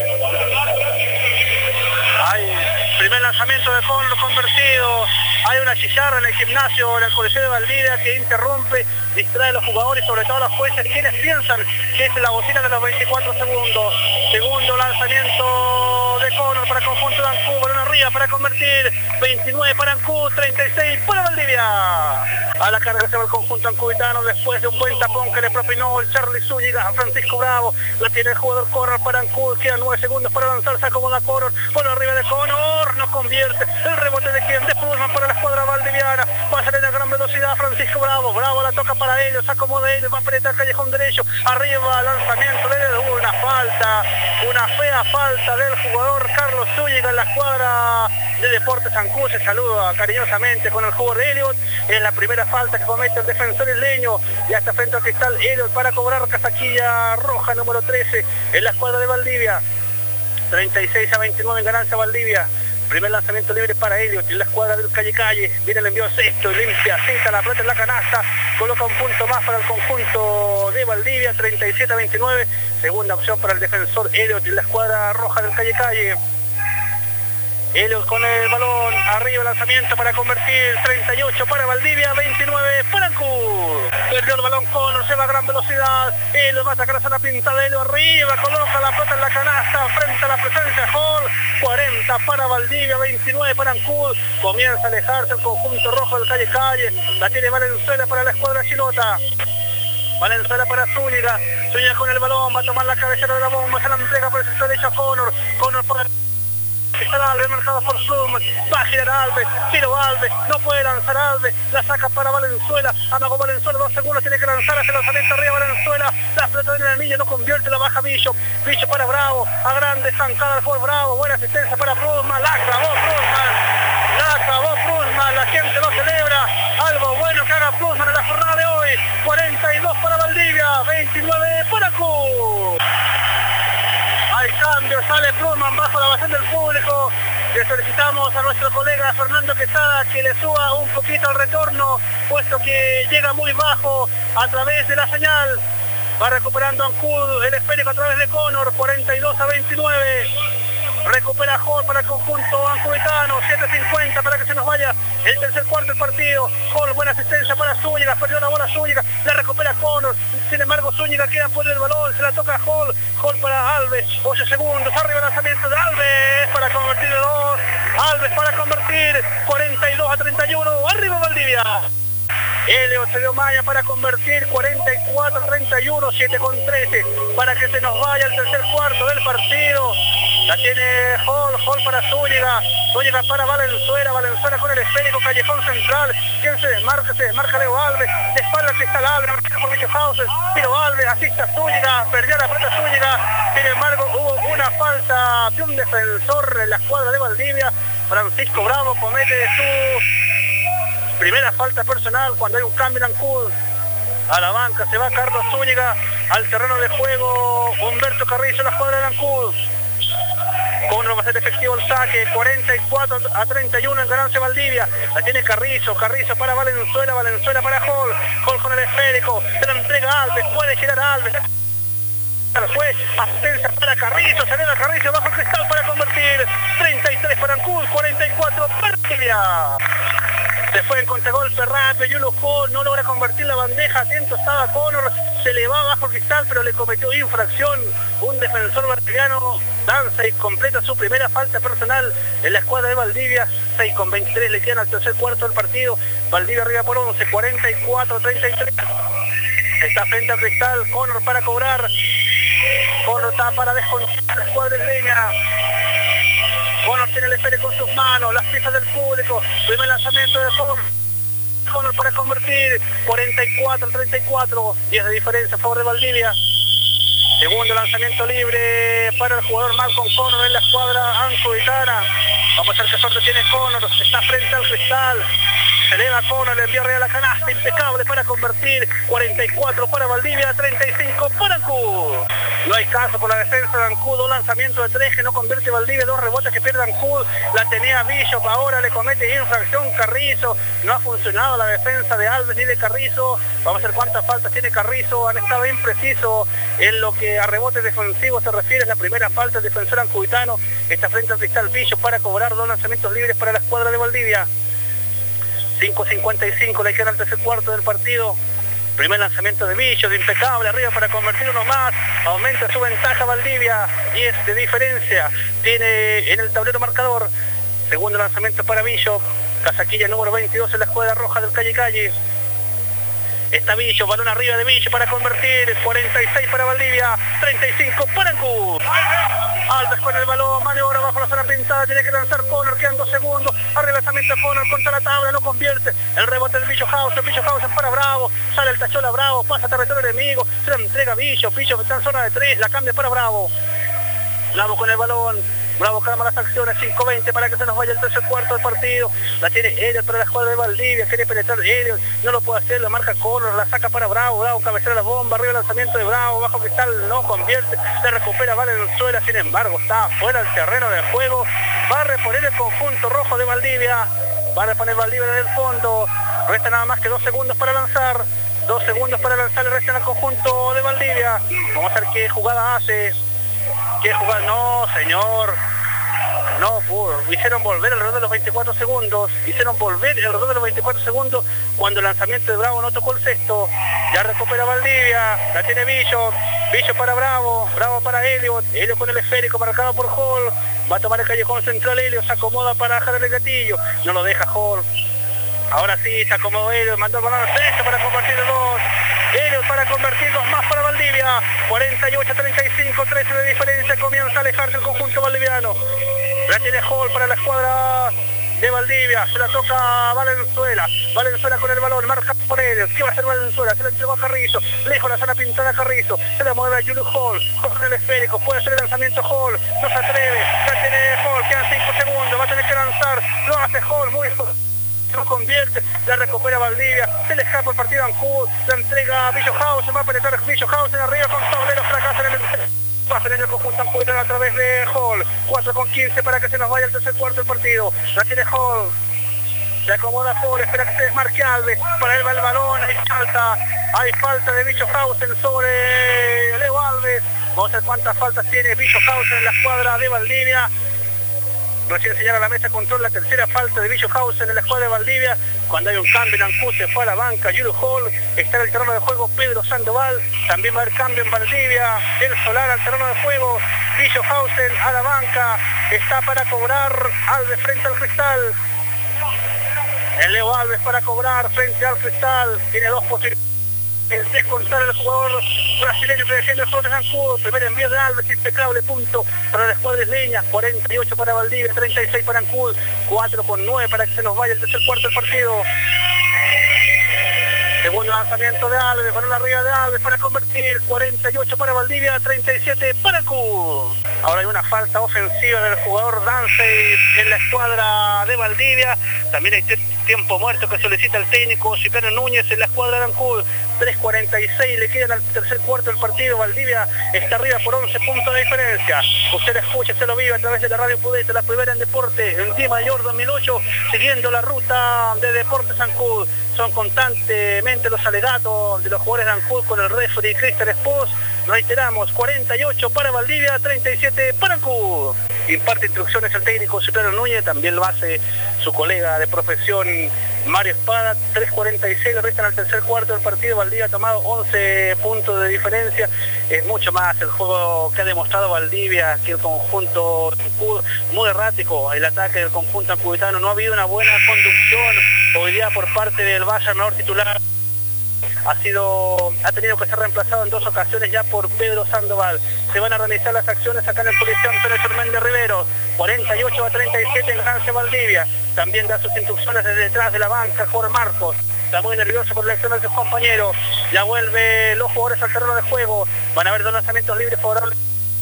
Hay primer lanzamiento de Connor convertido. Hay una chicharra en el gimnasio, en el Coliseo de Valdivia, que interrumpe, distrae a los jugadores, sobre todo a los jueces, quienes piensan que es la bocina de los veinticuatro segundos. Segundo lanzamiento de Connor para el conjunto de Ancud, balón arriba para convertir, veintinueve para Ancud, treinta y seis para Valdivia. A la carga se va el conjunto ancuditano después de un buen tapón que le propinó el Charlie Zúñiga a Francisco Bravo. La tiene el jugador Connor para Ancud, quedan nueve segundos para lanzar, se acomoda Connor, balón arriba de Connor, no convierte, el rebote de quien, de Pulman para la escuadra valdiviana, va a salir a gran velocidad Francisco Bravo, Bravo la toca para ellos, se acomoda ellos, va a penetrar callejón derecho, arriba lanzamiento de una falta, una fea falta del jugador Carlos Zúñiga en la escuadra de Deportes Ancud. Se saluda cariñosamente con el jugador Elliot, es la primera falta que comete el defensor isleño, ya está frente al cristal Elliot para cobrar casaquilla roja número trece en la escuadra de Valdivia. Treinta y seis a veintinueve en ganancia Valdivia. Primer lanzamiento libre para Elliot en la escuadra del Calle Calle. Viene el envío sexto y limpia, cita la pelota en la canasta. Coloca un punto más para el conjunto de Valdivia. treinta y siete a veintinueve. Segunda opción para el defensor Elliot en la escuadra roja del Calle Calle. Elliot con el balón, arriba el lanzamiento para convertir, treinta y ocho para Valdivia, veintinueve para Ancud. Perdió el balón Connor, se va a gran velocidad, Elliot va a sacar la zona pintada, Elliot arriba, coloca la pelota en la canasta, frente a la presencia de Hall, cuarenta para Valdivia, veintinueve para Ancud. Comienza a alejarse el conjunto rojo del Calle Calle, la tiene Valenzuela para la escuadra chilota. Valenzuela para Zúñiga, Zúñiga con el balón, va a tomar la cabecera de la bomba, se la entrega por el sector derecho a Connor, Connor para... Está Alves, marcado por Flum, va a girar Alves, tiro Alves, no puede lanzar Alves, la saca para Valenzuela, amagó Valenzuela, dos segundos, tiene que lanzar, hace lanzamiento arriba Valenzuela, la pelota en el anillo, no convierte, la baja Bicho, Bicho para Bravo, a grande, estancada el jugador Bravo, buena asistencia para Prusman, la clavó Prusman, la clavó Prusman, la gente lo celebra, algo bueno que haga Prusman en la jornada de hoy, cuarenta y dos para Valdivia, veintinueve para Ancud. Hay cambio, sale Prusman bajo la base del público. Le solicitamos a nuestro colega Fernando Quesada que le suba un poquito al retorno, puesto que llega muy bajo a través de la señal. Va recuperando Ancud, el esférico a través de Connor, cuarenta y dos a veintinueve. Recupera Hall para el conjunto ancuditano, siete cincuenta para que se nos vaya el tercer cuarto del partido. Hall, buena asistencia para Zúñiga, perdió la bola Zúñiga, la recupera Connor, sin embargo Zúñiga queda por el balón, se la toca a Hall, Hall para Alves, ocho segundos, arriba el lanzamiento de Alves para convertir de dos, Alves para convertir, cuarenta y dos a treinta y uno, arriba Valdivia. Elliot se dio malla para convertir, cuarenta y cuatro a treinta y uno, siete con trece, para que se nos vaya el tercer cuarto del partido. La tiene Hall, Hall para Zúñiga, Zúñiga para Valenzuela, Valenzuela con el esférico, callejón central, quien se desmarca, se desmarca Leo Alves, de espalda que está Alves, por Michehausen, tiro Alves, asiste a Zúñiga, perdió la pelota Zúñiga, sin embargo hubo una falta de un defensor en la escuadra de Valdivia, Francisco Bravo comete su primera falta personal cuando hay un cambio en Ancud. A la banca se va Carlos Zúñiga, al terreno de juego Humberto Carrizo en la escuadra de Ancud. Connor va a ser efectivo el saque, cuarenta y cuatro a treinta y uno en ganancia Valdivia. La tiene Carrizo, Carrizo para Valenzuela, Valenzuela para Hall, Hall con el esférico, se la entrega a Alves, puede girar a Alves. Fue asistencia para Carrizo, se le da Carrizo bajo el cristal para convertir, treinta y tres para Ancud, cuarenta y cuatro para Valdivia. Se fue en contragolpe rápido, Yulo Hall no logra convertir la bandeja, atento estaba Connor, se le va bajo el cristal pero le cometió infracción, un defensor valdiviano danza y completa su primera falta personal en la escuadra de Valdivia, seis con veintitrés le quedan al tercer cuarto del partido, Valdivia arriba por once, cuarenta y cuatro a treinta y tres. está frente al cristal, Connor para cobrar, Connor está para descontar la escuadra isleña. Connor tiene el esférico con sus manos, las pistas del público, primer lanzamiento de Connor. Connor para convertir, cuarenta y cuatro a treinta y cuatro, diez de diferencia a favor de Valdivia. Segundo lanzamiento libre para el jugador Malcolm Connor en la escuadra ancuditana. Vamos a ver qué suerte tiene Connor, está frente al cristal. Se eleva Connor, le envía arriba la canasta, impecable para convertir, cuarenta y cuatro para Valdivia, treinta y cinco para Ancud. No hay caso por la defensa de Ancud, dos lanzamientos de tres que no convierte Valdivia, dos rebotes que pierde Ancud, la tenía Bishop, ahora le comete infracción Carrizo, no ha funcionado la defensa de Alves ni de Carrizo, vamos a ver cuántas faltas tiene Carrizo, han estado imprecisos en lo que a rebotes defensivos se refiere, es la primera falta del defensor ancuditano, está frente al cristal Bishop para cobrar dos lanzamientos libres para la escuadra de Valdivia. cinco cincuenta y cinco, le queda el tercer cuarto del partido. Primer lanzamiento de Bishop, de impecable, arriba para convertir uno más. Aumenta su ventaja Valdivia, diez de diferencia. Tiene en el tablero marcador. Segundo lanzamiento para Bishop. Casaquilla número veintidós en la escuadra roja del Calle Calle. Está Bishop, balón arriba de Bishop para convertir. cuarenta y seis para Valdivia, treinta y cinco para Ancud. Alves con el balón, maniobra bajo la zona pintada, tiene que lanzar Connor, quedan dos segundos, arrebatamiento de Connor contra la tabla, no convierte, el rebote del Bishop Hausen, Bishop Hausen para Bravo, sale el tachola Bravo, pasa a territorio enemigo, se la entrega Bishop, Bishop está en zona de tres, la cambia para Bravo, Bravo con el balón, Bravo calma las acciones, cinco veinte para que se nos vaya el tercer cuarto del partido, la tiene Elliot para la escuadra de Valdivia, quiere penetrar Elliot, no lo puede hacer, la marca Connor, la saca para Bravo, Bravo cabecera la bomba, arriba el lanzamiento de Bravo, bajo cristal no convierte, se recupera Valenzuela, sin embargo está fuera del terreno de juego, va a reponer el conjunto rojo de Valdivia, va a reponer Valdivia desde el fondo, resta nada más que dos segundos para lanzar, dos segundos para lanzar, le restan al conjunto de Valdivia, vamos a ver qué jugada hace, qué jugada, no señor, no pudo, hicieron volver alrededor de los veinticuatro segundos, hicieron volver alrededor de los veinticuatro segundos cuando el lanzamiento de Bravo no tocó el sexto, ya recupera Valdivia, la tiene Bishop, Bishop para Bravo, Bravo para Elliot, Elliot con el esférico marcado por Hall, va a tomar el callejón central Elliot, se acomoda para jalar el gatillo, no lo deja Hall, ahora sí se acomodó Elliot, mandó el balón al sexto para convertir de dos, Elliot para convertir dos más para Valdivia, cuarenta y ocho a treinta y cinco, trece de diferencia, comienza a alejarse el conjunto valdiviano. La tiene Hall para la escuadra de Valdivia, se la toca Valenzuela, Valenzuela con el balón, marca por él, ¿qué va a hacer Valenzuela? Se la entregó a Carrizo, lejos la zona pintada a Carrizo, se la mueve a Julio Hall, coge el esférico, puede hacer el lanzamiento Hall, no se atreve, la tiene Hall, quedan cinco segundos, va a tener que lanzar, lo hace Hall, muy no convierte, la recupera Valdivia, se le escapa el partido a Ancud, la entrega a Bishop Hausen, va a penetrar Bishop Hausen arriba con tablero, fracasa en el pasa en el conjunto ancuditano a través de Hall, cuatro con quince para que se nos vaya el tercer cuarto del partido, la tiene Hall, se acomoda Hall, espera que se desmarque Alves, para él va el balón, hay falta, hay falta de Bishop Hausen sobre Leo Alves, vamos a ver cuántas faltas tiene Bishop Hausen en la escuadra de Valdivia. Recién señala la mesa control la tercera falta de Bishop Hausen en la escuadra de Valdivia. Cuando hay un cambio en Ancud se fue a la banca Julio Hall, está en el terreno de juego Pedro Sandoval, también va a haber cambio en Valdivia, el Solar al terreno de juego, Bishop Hausen a la banca, está para cobrar Alves frente al cristal. El Leo Alves para cobrar frente al cristal, tiene dos posibilidades. El descontar el jugador brasileño que defiende sobre Ancud, primer envío de Alves, impecable punto para la escuadra isleña, cuarenta y ocho para Valdivia, treinta y seis para Ancud, cuatro con nueve para que se nos vaya el tercer cuarto del partido. Segundo lanzamiento de Alves, balón arriba de Alves para convertir, cuarenta y ocho para Valdivia, treinta y siete para Ancud. Ahora hay una falta ofensiva del jugador Dansey en la escuadra de Valdivia, también hay tiempo muerto que solicita el técnico Cipriano Núñez en la escuadra de Ancud, tres cuarenta y seis le quedan al tercer cuarto del partido, Valdivia está arriba por once puntos de diferencia, usted escucha, se lo vive a través de la radio Pudeta, la primera en deporte, en Di Mayor dos mil ocho, siguiendo la ruta de Deportes Ancud, son constantemente los alegatos de los jugadores de Ancud con el referee Cristian Espos, reiteramos, cuarenta y ocho para Valdivia, treinta y siete para Ancud. Imparte instrucciones el técnico Cipriano Núñez, también lo hace su colega de profesión Mario Espada, tres cuarenta y seis le restan al tercer cuarto del partido, Valdivia ha tomado once puntos de diferencia, es mucho más el juego que ha demostrado Valdivia que el conjunto Ancud, muy errático el ataque del conjunto ancuditano, no ha habido una buena conducción hoy día por parte del Valle Menor titular ha sido ha tenido que ser reemplazado en dos ocasiones ya por Pedro Sandoval. Se van a realizar las acciones acá en el Coliseo Antonio Surmendi Rivero, cuarenta y ocho a treinta y siete en Ganancia Valdivia. También da sus instrucciones desde detrás de la banca Jorge Marcos. Está muy nervioso por la acción de sus compañeros. Ya vuelve los jugadores al terreno de juego. Van a haber dos lanzamientos libres favorables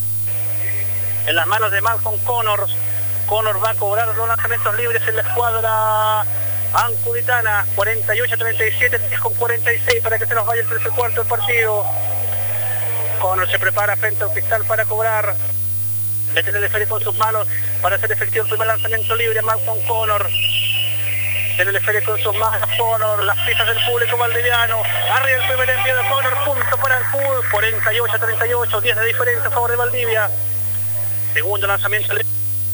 en las manos de Malcolm Connors. Connors va a cobrar dos lanzamientos libres en la escuadra ancuditana. cuarenta y ocho a treinta y siete, tres con cuarenta y seis para que se nos vaya el tercer cuarto del partido. Connors se prepara frente al cristal para cobrar. Le tiene el esférico en sus manos para hacer efectivo el primer lanzamiento libre. Malcolm Connors tiene el esférico en sus manos. Connors, las pistas del público valdiviano. Arriba el primer envío de Connors, punto para el Ancud. cuarenta y ocho a treinta y ocho, diez de diferencia a favor de Valdivia. Segundo lanzamiento libre.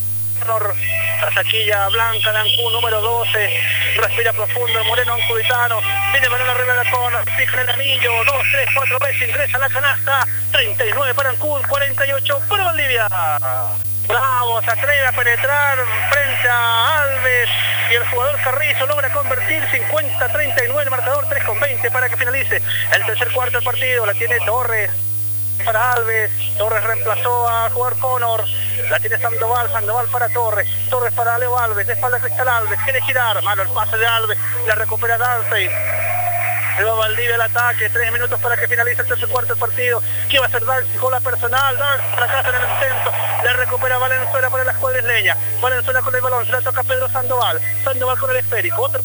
La saquilla blanca de Ancud, número doce. Respira profundo el moreno ancuditano. Viene balón arriba de Connors. Fija en el anillo. dos, tres, cuatro veces. Ingresa a la canasta. treinta y nueve para Ancud. cuarenta y ocho para Valdivia. Bravo, se atreve a penetrar frente a Alves. Y el jugador Carrizo logra convertir. Cincuenta a treinta y nueve el marcador. tres con veinte para que finalice el tercer cuarto del partido. La tiene Torres para Alves. Torres reemplazó a jugador Connors. La tiene Sandoval, Sandoval para Torres, Torres para Leo Alves, de espalda Cristal Alves, quiere girar, mano el pase de Alves, la recupera Dansey. Se va Valdivia al ataque, tres minutos para que finalice el tercer cuarto del partido. ¿Qué va a hacer Dansey con la personal? Dansey fracasa en el intento, le recupera Valenzuela para la escuadra isleña. Valenzuela con el balón, se la toca Pedro Sandoval, Sandoval con el esférico, otro...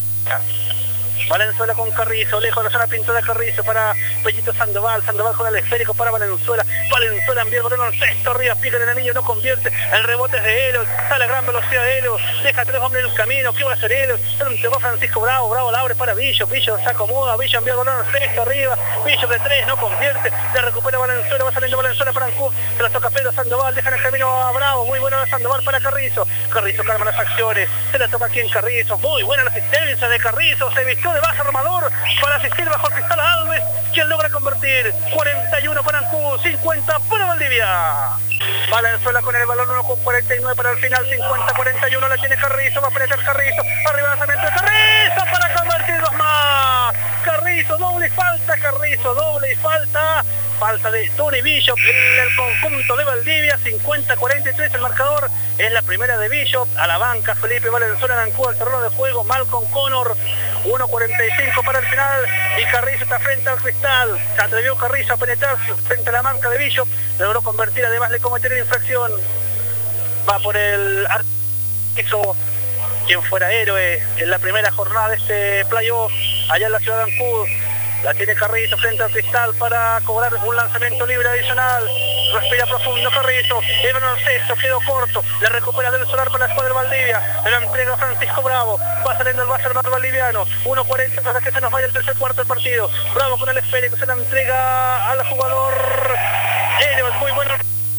Valenzuela con Carrizo, lejos de la zona pintada de Carrizo para Pellito Sandoval, Sandoval con el esférico para Valenzuela, Valenzuela envía el balón al sexto, arriba pica en el anillo, no convierte, el rebote es de Elos, sale a gran velocidad de Elos, deja tres hombres en el camino, ¿qué va a hacer Elos? Se lo entregó Francisco Bravo, Bravo la abre para Villo, Villo se acomoda, Villo envía el balón al sexto, arriba, Villo de tres, no convierte, le recupera Valenzuela, va saliendo Valenzuela para Ancud, se la toca Pedro Sandoval, deja en el camino a Bravo, muy bueno Sandoval para Carrizo, Carrizo calma las acciones, se la toca aquí en Carrizo, muy buena la asistencia de Carrizo, se vistió de base armador para asistir bajo el cristal a Alves, quien logra convertir. Cuarenta y uno para Ancud, cincuenta para Valdivia. Valenzuela con el balón, uno con cuarenta y nueve para el final, cincuenta a cuarenta y uno, la tiene Carrizo, va a penetrar Carrizo, arriba lanzamiento de Carrizo para convertir dos más. Carrizo, doble y falta, Carrizo, doble y falta. Falta de Tony Bishop en el conjunto de Valdivia, cincuenta a cuarenta y tres el marcador, es la primera de Bishop, a la banca Felipe Valenzuela en Ancud, al terreno de juego, Malcolm Connors, uno cuarenta y cinco para el final, y Carrizo está frente al cristal, se atrevió Carrizo a penetrar frente a la banca de Bishop, logró convertir, además de cometer infracción, va por el hizo quien fuera héroe en la primera jornada de este playoff, allá en la ciudad de Ancud. La tiene Carrizo frente al cristal para cobrar un lanzamiento libre adicional. Respira profundo Carrizo. Llevan al sexto, quedó corto. Le recupera del solar para la escuadra de Valdivia. Le entrega a Francisco Bravo. Va saliendo el base armado valdiviano. uno cuarenta para que se nos vaya el tercer cuarto del partido. Bravo con el esférico. Se la entrega al jugador Helios. Muy bueno.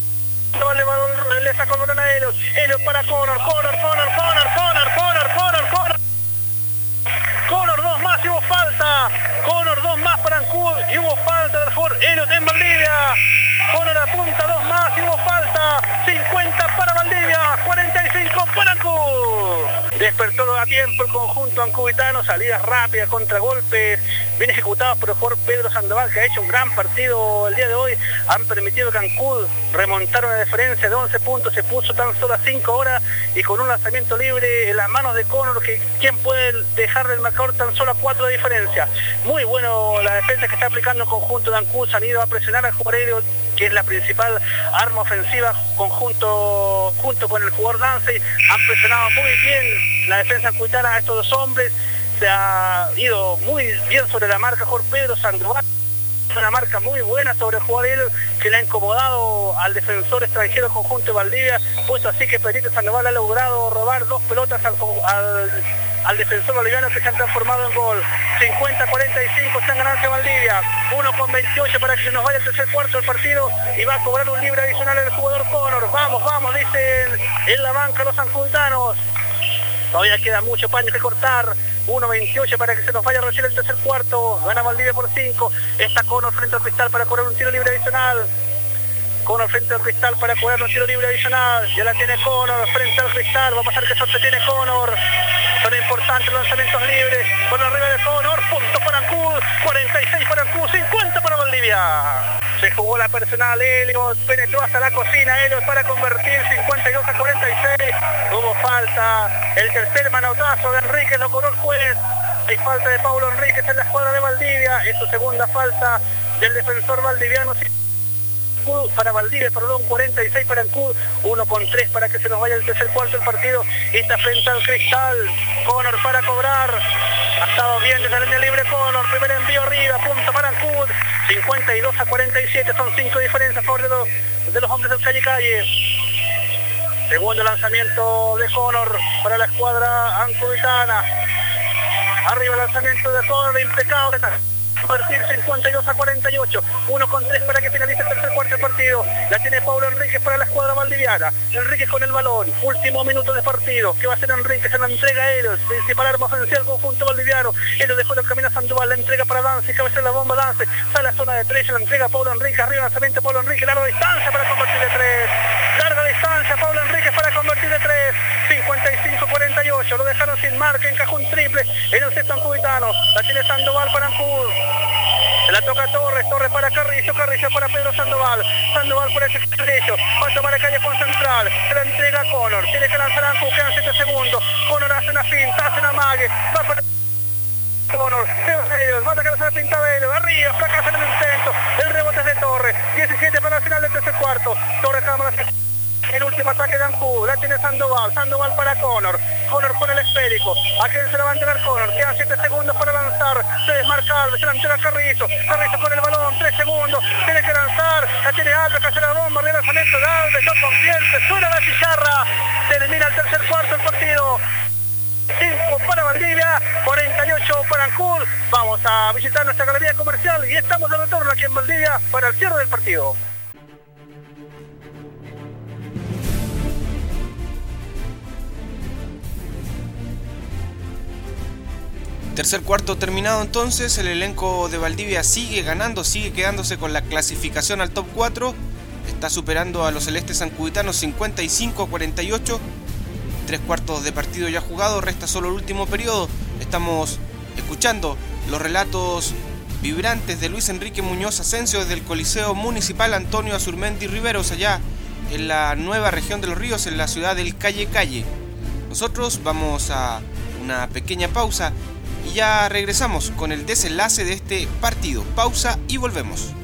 Le sacó el balón a Helios. Helios para Connor. Connor, Connor, Connor, Connor, Connor, Connor, Connor. Connor dos más y hubo falta. Connor dos más para Ancud y hubo falta del jugador Helios en Valdivia. Connor apunta dos más y hubo falta. cincuenta para Valdivia, cuarenta y cinco para Ancud. Despertó a tiempo el conjunto ancuditano, salidas rápidas, contragolpes, bien ejecutados por el jugador Pedro Sandoval, que ha hecho un gran partido el día de hoy. Han permitido que Ancud remontara una diferencia de once puntos, se puso tan solo a cinco horas y con un lanzamiento libre en las manos de Connor, que quien puede dejarle el marcador tan solo a cuatro de diferencia. Muy bueno la defensa que está aplicando el conjunto de Ancud, se han ido a presionar al jugador Helios, que es la principal arma ofensiva, conjunto junto con el jugador Dansey, han presionado muy bien la defensa ancuditana a estos dos hombres, se ha ido muy bien sobre la marca Jorge Pedro Sandoval, una marca muy buena sobre el jugador Helios, que le ha incomodado al defensor extranjero conjunto de Valdivia, puesto así que Pedrito Sandoval ha logrado robar dos pelotas al, al, al defensor boliviano, que se han transformado en gol. cincuenta a cuarenta y cinco está en ganancia Valdivia, uno con veintiocho para que se nos vaya el tercer cuarto del partido y va a cobrar un libre adicional el jugador Connor. Vamos, vamos, dicen en la banca los ancuditanos. Todavía queda mucho paño que cortar. uno veintiocho para que se nos vaya a recibir el tercer cuarto. Gana Valdivia por cinco. Está Connor frente al cristal para cobrar un tiro libre adicional. Connor frente al cristal para cobrar un tiro libre adicional. Ya la tiene Connor frente al cristal. Va a pasar que suerte tiene Connor. Son importantes los lanzamientos libres. Por arriba de Conor, punto para Ancud, cuarenta y seis para Ancud, cincuenta para Valdivia. Se jugó la personal, Helios penetró hasta la cocina, Helios para convertir cincuenta y dos a cuarenta y seis. Hubo falta, el tercer manotazo de Enríquez lo cobró el juez. Hay falta de Paulo Enríquez en la escuadra de Valdivia, es su segunda falta del defensor valdiviano. Para Valdivia, perdón, cuarenta y seis para Ancud, uno con tres para que se nos vaya el tercer cuarto del partido. Está frente al Cristal, Conor para cobrar, ha estado bien desde la línea libre Conor, primer envío arriba, punto para Ancud, cincuenta y dos a cuarenta y siete, son cinco diferencias a favor de los, de los hombres del Calle Calle. Segundo lanzamiento de Conor para la escuadra ancuditana, arriba el lanzamiento de Conor, impecable. Partir cincuenta y dos a cuarenta y ocho, uno con tres para que finalice el tercer cuarto del partido. La tiene Paulo Enríquez para la escuadra valdiviana. Enríquez con el balón, último minuto de partido. ¿Qué va a hacer Enríquez? Se la entrega a Eros, principal arma ofensiva del conjunto valdiviano. Eros dejó el camino a Sandoval, la entrega para Dance, cabeza de la bomba Dance, sale a la zona de tres, la entrega a Paulo Enríquez, arriba lanzamiento Paulo Enríquez, larga distancia para convertir de tres. Larga distancia Paulo Enríquez para convertir de tres. cincuenta y cinco a cuarenta y ocho, lo dejaron sin marca, encajó un triple en el sexto ancuditano. La tiene Sandoval para Ancud. Se la toca Torres, Torres para Carrizo, Carrizo para Pedro Sandoval, Sandoval por el derecho, va a tomar el callejón central, se la entrega a Conor, tiene que lanzar a Ancud, quedan siete segundos, Conor hace una finta, hace una mague, va para Conor, va a atacar la pinta de ellos, arriba, fracasa en el intento, el rebote es de Torres, diecisiete para el final del tercer cuarto, Torres cámara. El último ataque de Ancud, la tiene Sandoval, Sandoval para Conor, Conor con el esférico, ¿a quién se la va a entregar Conor? Quedan siete segundos para lanzar, se desmarca Alves, se la entrega Carrizo, Carrizo con el balón, tres segundos, tiene que lanzar, la tiene Alves, que hace la bomba, el lanzamiento de Alves, no convierte, suena la chicharra, termina el tercer cuarto del partido. cinco para Valdivia, cuarenta y ocho para Ancud. Vamos a visitar nuestra galería comercial y estamos de retorno aquí en Valdivia para el cierre del partido. Tercer cuarto terminado entonces, el elenco de Valdivia sigue ganando, sigue quedándose con la clasificación al top cuatro, está superando a los celestes ancuditanos cincuenta y cinco a cuarenta y ocho, tres cuartos de partido ya jugado, resta solo el último periodo. Estamos escuchando los relatos vibrantes de Luis Enrique Muñoz Asensio desde el Coliseo Municipal Antonio Azurmendi Riveros, allá en la nueva región de Los Ríos, en la ciudad del Calle Calle. Nosotros vamos a una pequeña pausa y ya regresamos con el desenlace de este partido. Pausa y volvemos.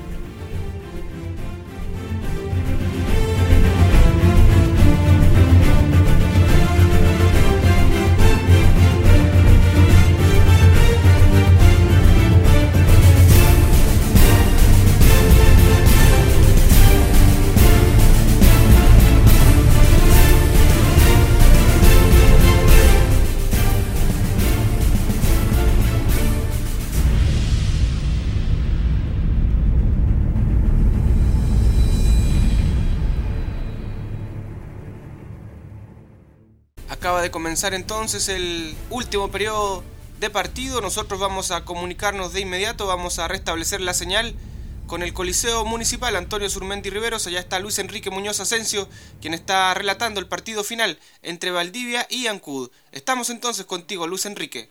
Acaba de comenzar entonces el último periodo de partido. Nosotros vamos a comunicarnos de inmediato, vamos a restablecer la señal con el Coliseo Municipal Antonio Azurmendi Riveros. Allá está Luis Enrique Muñoz Asensio, quien está relatando el partido final entre Valdivia y Ancud. Estamos entonces contigo, Luis Enrique.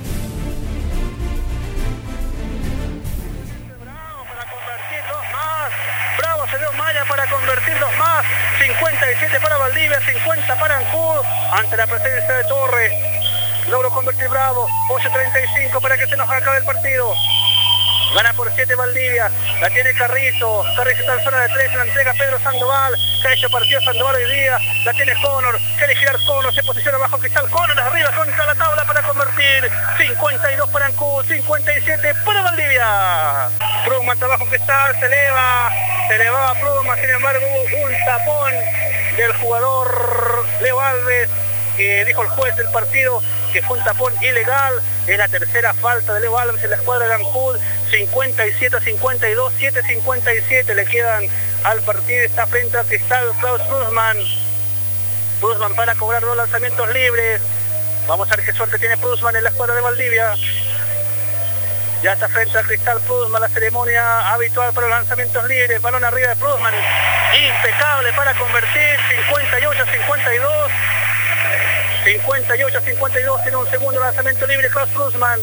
Bravo para convertir dos más. Bravo se dio Maya para convertir dos más. cincuenta y siete para Valdivia, cincuenta para Ancud. Ante la presencia de Torres, logró convertir Bravo. ocho treinta y cinco para que se nos acabe el partido. Gana por siete Valdivia, la tiene Carrizo, Carrizo está en zona de tres, la entrega Pedro Sandoval, que ha hecho partido Sandoval hoy día, la tiene Conor, quiere girar Conor, se posiciona bajo Cristal, Conor arriba contra la tabla para convertir, cincuenta y dos para Ancud, cincuenta y siete para Valdivia. Prugman está bajo Cristal, se eleva, se elevaba Prugman, sin embargo hubo un tapón del jugador Leo Alves, que dijo el juez del partido que fue un tapón ilegal. Es la tercera falta de Leo Alves en la escuadra de Ancud, cincuenta y siete a cincuenta y dos, siete cincuenta y siete le quedan al partido. Está frente a Cristal Klaus Prusman. Prusman para cobrar dos lanzamientos libres. Vamos a ver qué suerte tiene Prusman en la escuadra de Valdivia. Ya está frente a Cristal Prusman, la ceremonia habitual para los lanzamientos libres. Balón arriba de Prusman, impecable para convertir, cincuenta y ocho a cincuenta y dos. cincuenta y ocho a cincuenta y dos, tiene un segundo lanzamiento libre Klaus Prusman.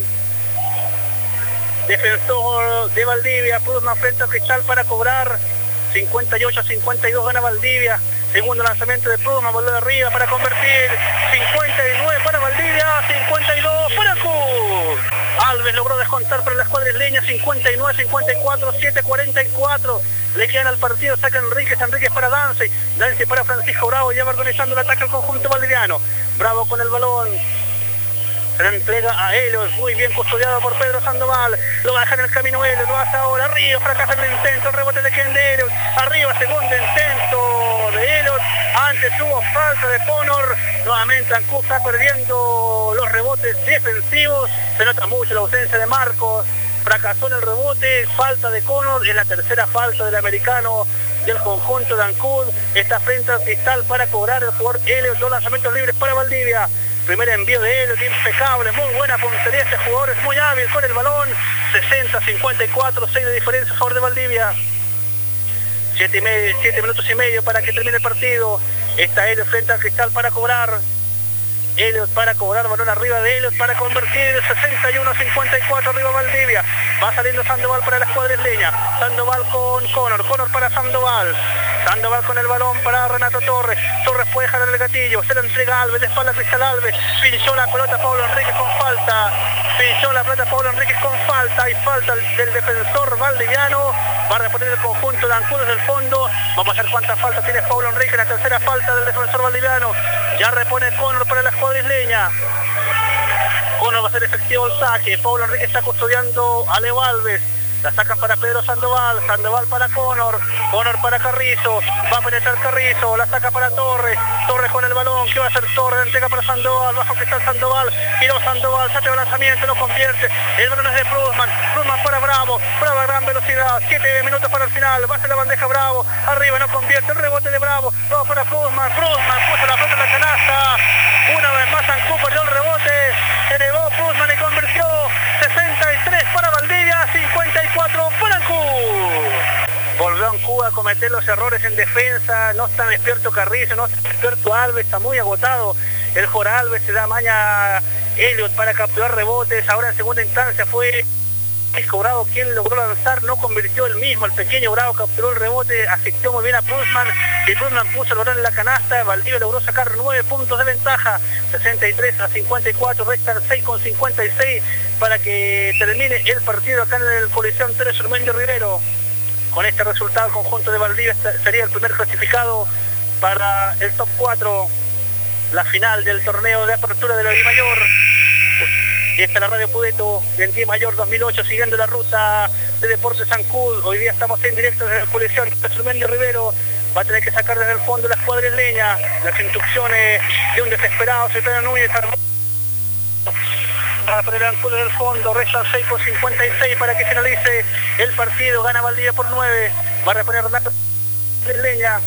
Defensor de Valdivia, Prusman frente a Cristal para cobrar. cincuenta y ocho a cincuenta y dos gana Valdivia. Segundo lanzamiento de Prusman, volvió de arriba para convertir. cincuenta y nueve para Valdivia, cincuenta y dos para Cur. Alves logró descontar para la escuadra isleña, cincuenta y nueve a cincuenta y cuatro, siete cuarenta y cuatro. Le quedan al partido, saca Enríquez, Enríquez para Dance, Dance para Francisco Bravo, ya va organizando el ataque al conjunto valdiviano. Bravo con el balón. Se le entrega a Helios, muy bien custodiado por Pedro Sandoval. Lo va a dejar en el camino Helios, lo hace ahora. Arriba, fracasa el intento, el rebote de Ken de Helios. Arriba, segundo intento de Helios. Antes hubo falta de Conor. Nuevamente Ancud está perdiendo los rebotes defensivos. Se nota mucho la ausencia de Marcos. Fracasó en el rebote, falta de Conor. Es la tercera falta del americano del conjunto de Ancud. Está frente al Cristal para cobrar el jugador Helios. Dos lanzamientos libres para Valdivia. Primer envío de Helios, impecable, muy buena puntería. Este jugador es muy hábil con el balón. sesenta a cincuenta y cuatro, seis de diferencia a favor de Valdivia. siete minutos y medio para que termine el partido. Está Helios frente al Cristal para cobrar. Helios para cobrar, balón arriba de Helios para convertir. Sesenta y uno a cincuenta y cuatro, arriba Valdivia. Va saliendo Sandoval para la escuadra isleña. Sandoval con Conor, Conor para Sandoval. Sandoval con el balón para Renato Torres. Torres puede jalar el gatillo, se lo entrega a Alves, de espalda Cristal Alves. Pinchó la pelota Pablo Enríquez con falta. Pinchó la pelota Pablo Enríquez con falta. Hay falta del defensor valdiviano. Va a reponer el conjunto de Ancud desde el fondo. Vamos a ver cuántas faltas tiene Pablo Enríquez. La tercera falta del defensor valdiviano. Ya repone Conor para la escuadra isleña. Conor va a ser efectivo el saque. Pablo Enríquez está custodiando a Leo Alves. La sacan para Pedro Sandoval, Sandoval para Conor, Conor para Carrizo, va a penetrar Carrizo, la saca para Torres, Torres con el balón, ¿qué va a hacer Torres? Entrega para Sandoval, bajo que está Sandoval, giró Sandoval, saque de lanzamiento, lo convierte, el balón es de Prusman, Prusman para Bravo, Bravo a gran velocidad, siete minutos para el final, va a ser la bandeja Bravo, arriba no convierte, el rebote de Bravo, Bravo para Prusman, Prusman puso la pelota en la canasta, una vez más Ancud perdió el rebote, se negó Prusman y convirtió, sesenta y tres para Valdivia, cincuenta y cuatro para Ancud. Volvió Ancud a cometer los errores en defensa, no está despierto Carrizo, no está despierto Alves, está muy agotado. El jugador Alves se da maña a Helios para capturar rebotes, ahora en segunda instancia fue Bravo quien logró lanzar, no convirtió el mismo, el pequeño Bravo capturó el rebote, asistió muy bien a Prusman, y Prusman puso el balón en la canasta, Valdivia logró sacar nueve puntos de ventaja, sesenta y tres a cincuenta y cuatro, restan seis con cincuenta y seis para que termine el partido acá en el Coliseo Antonio Surmendi Rivero. Con este resultado el conjunto de Valdivia sería el primer clasificado para el top cuatro, la final del torneo de apertura de la Dimayor. Y esta es la Radio Pudeto en Dimayor dos mil ocho, siguiendo la ruta de Deportes Ancud. Hoy día estamos en directo desde el Coliseo Surmendi Rivero. Va a tener que sacar desde el fondo la escuadra isleña. Las instrucciones de un desesperado Cipriano Núñez. Va a poner Ancud desde el fondo. Restan seis con cincuenta y seis para que finalice el partido. Gana Valdivia por nueve. Va a reponer Renato isleña.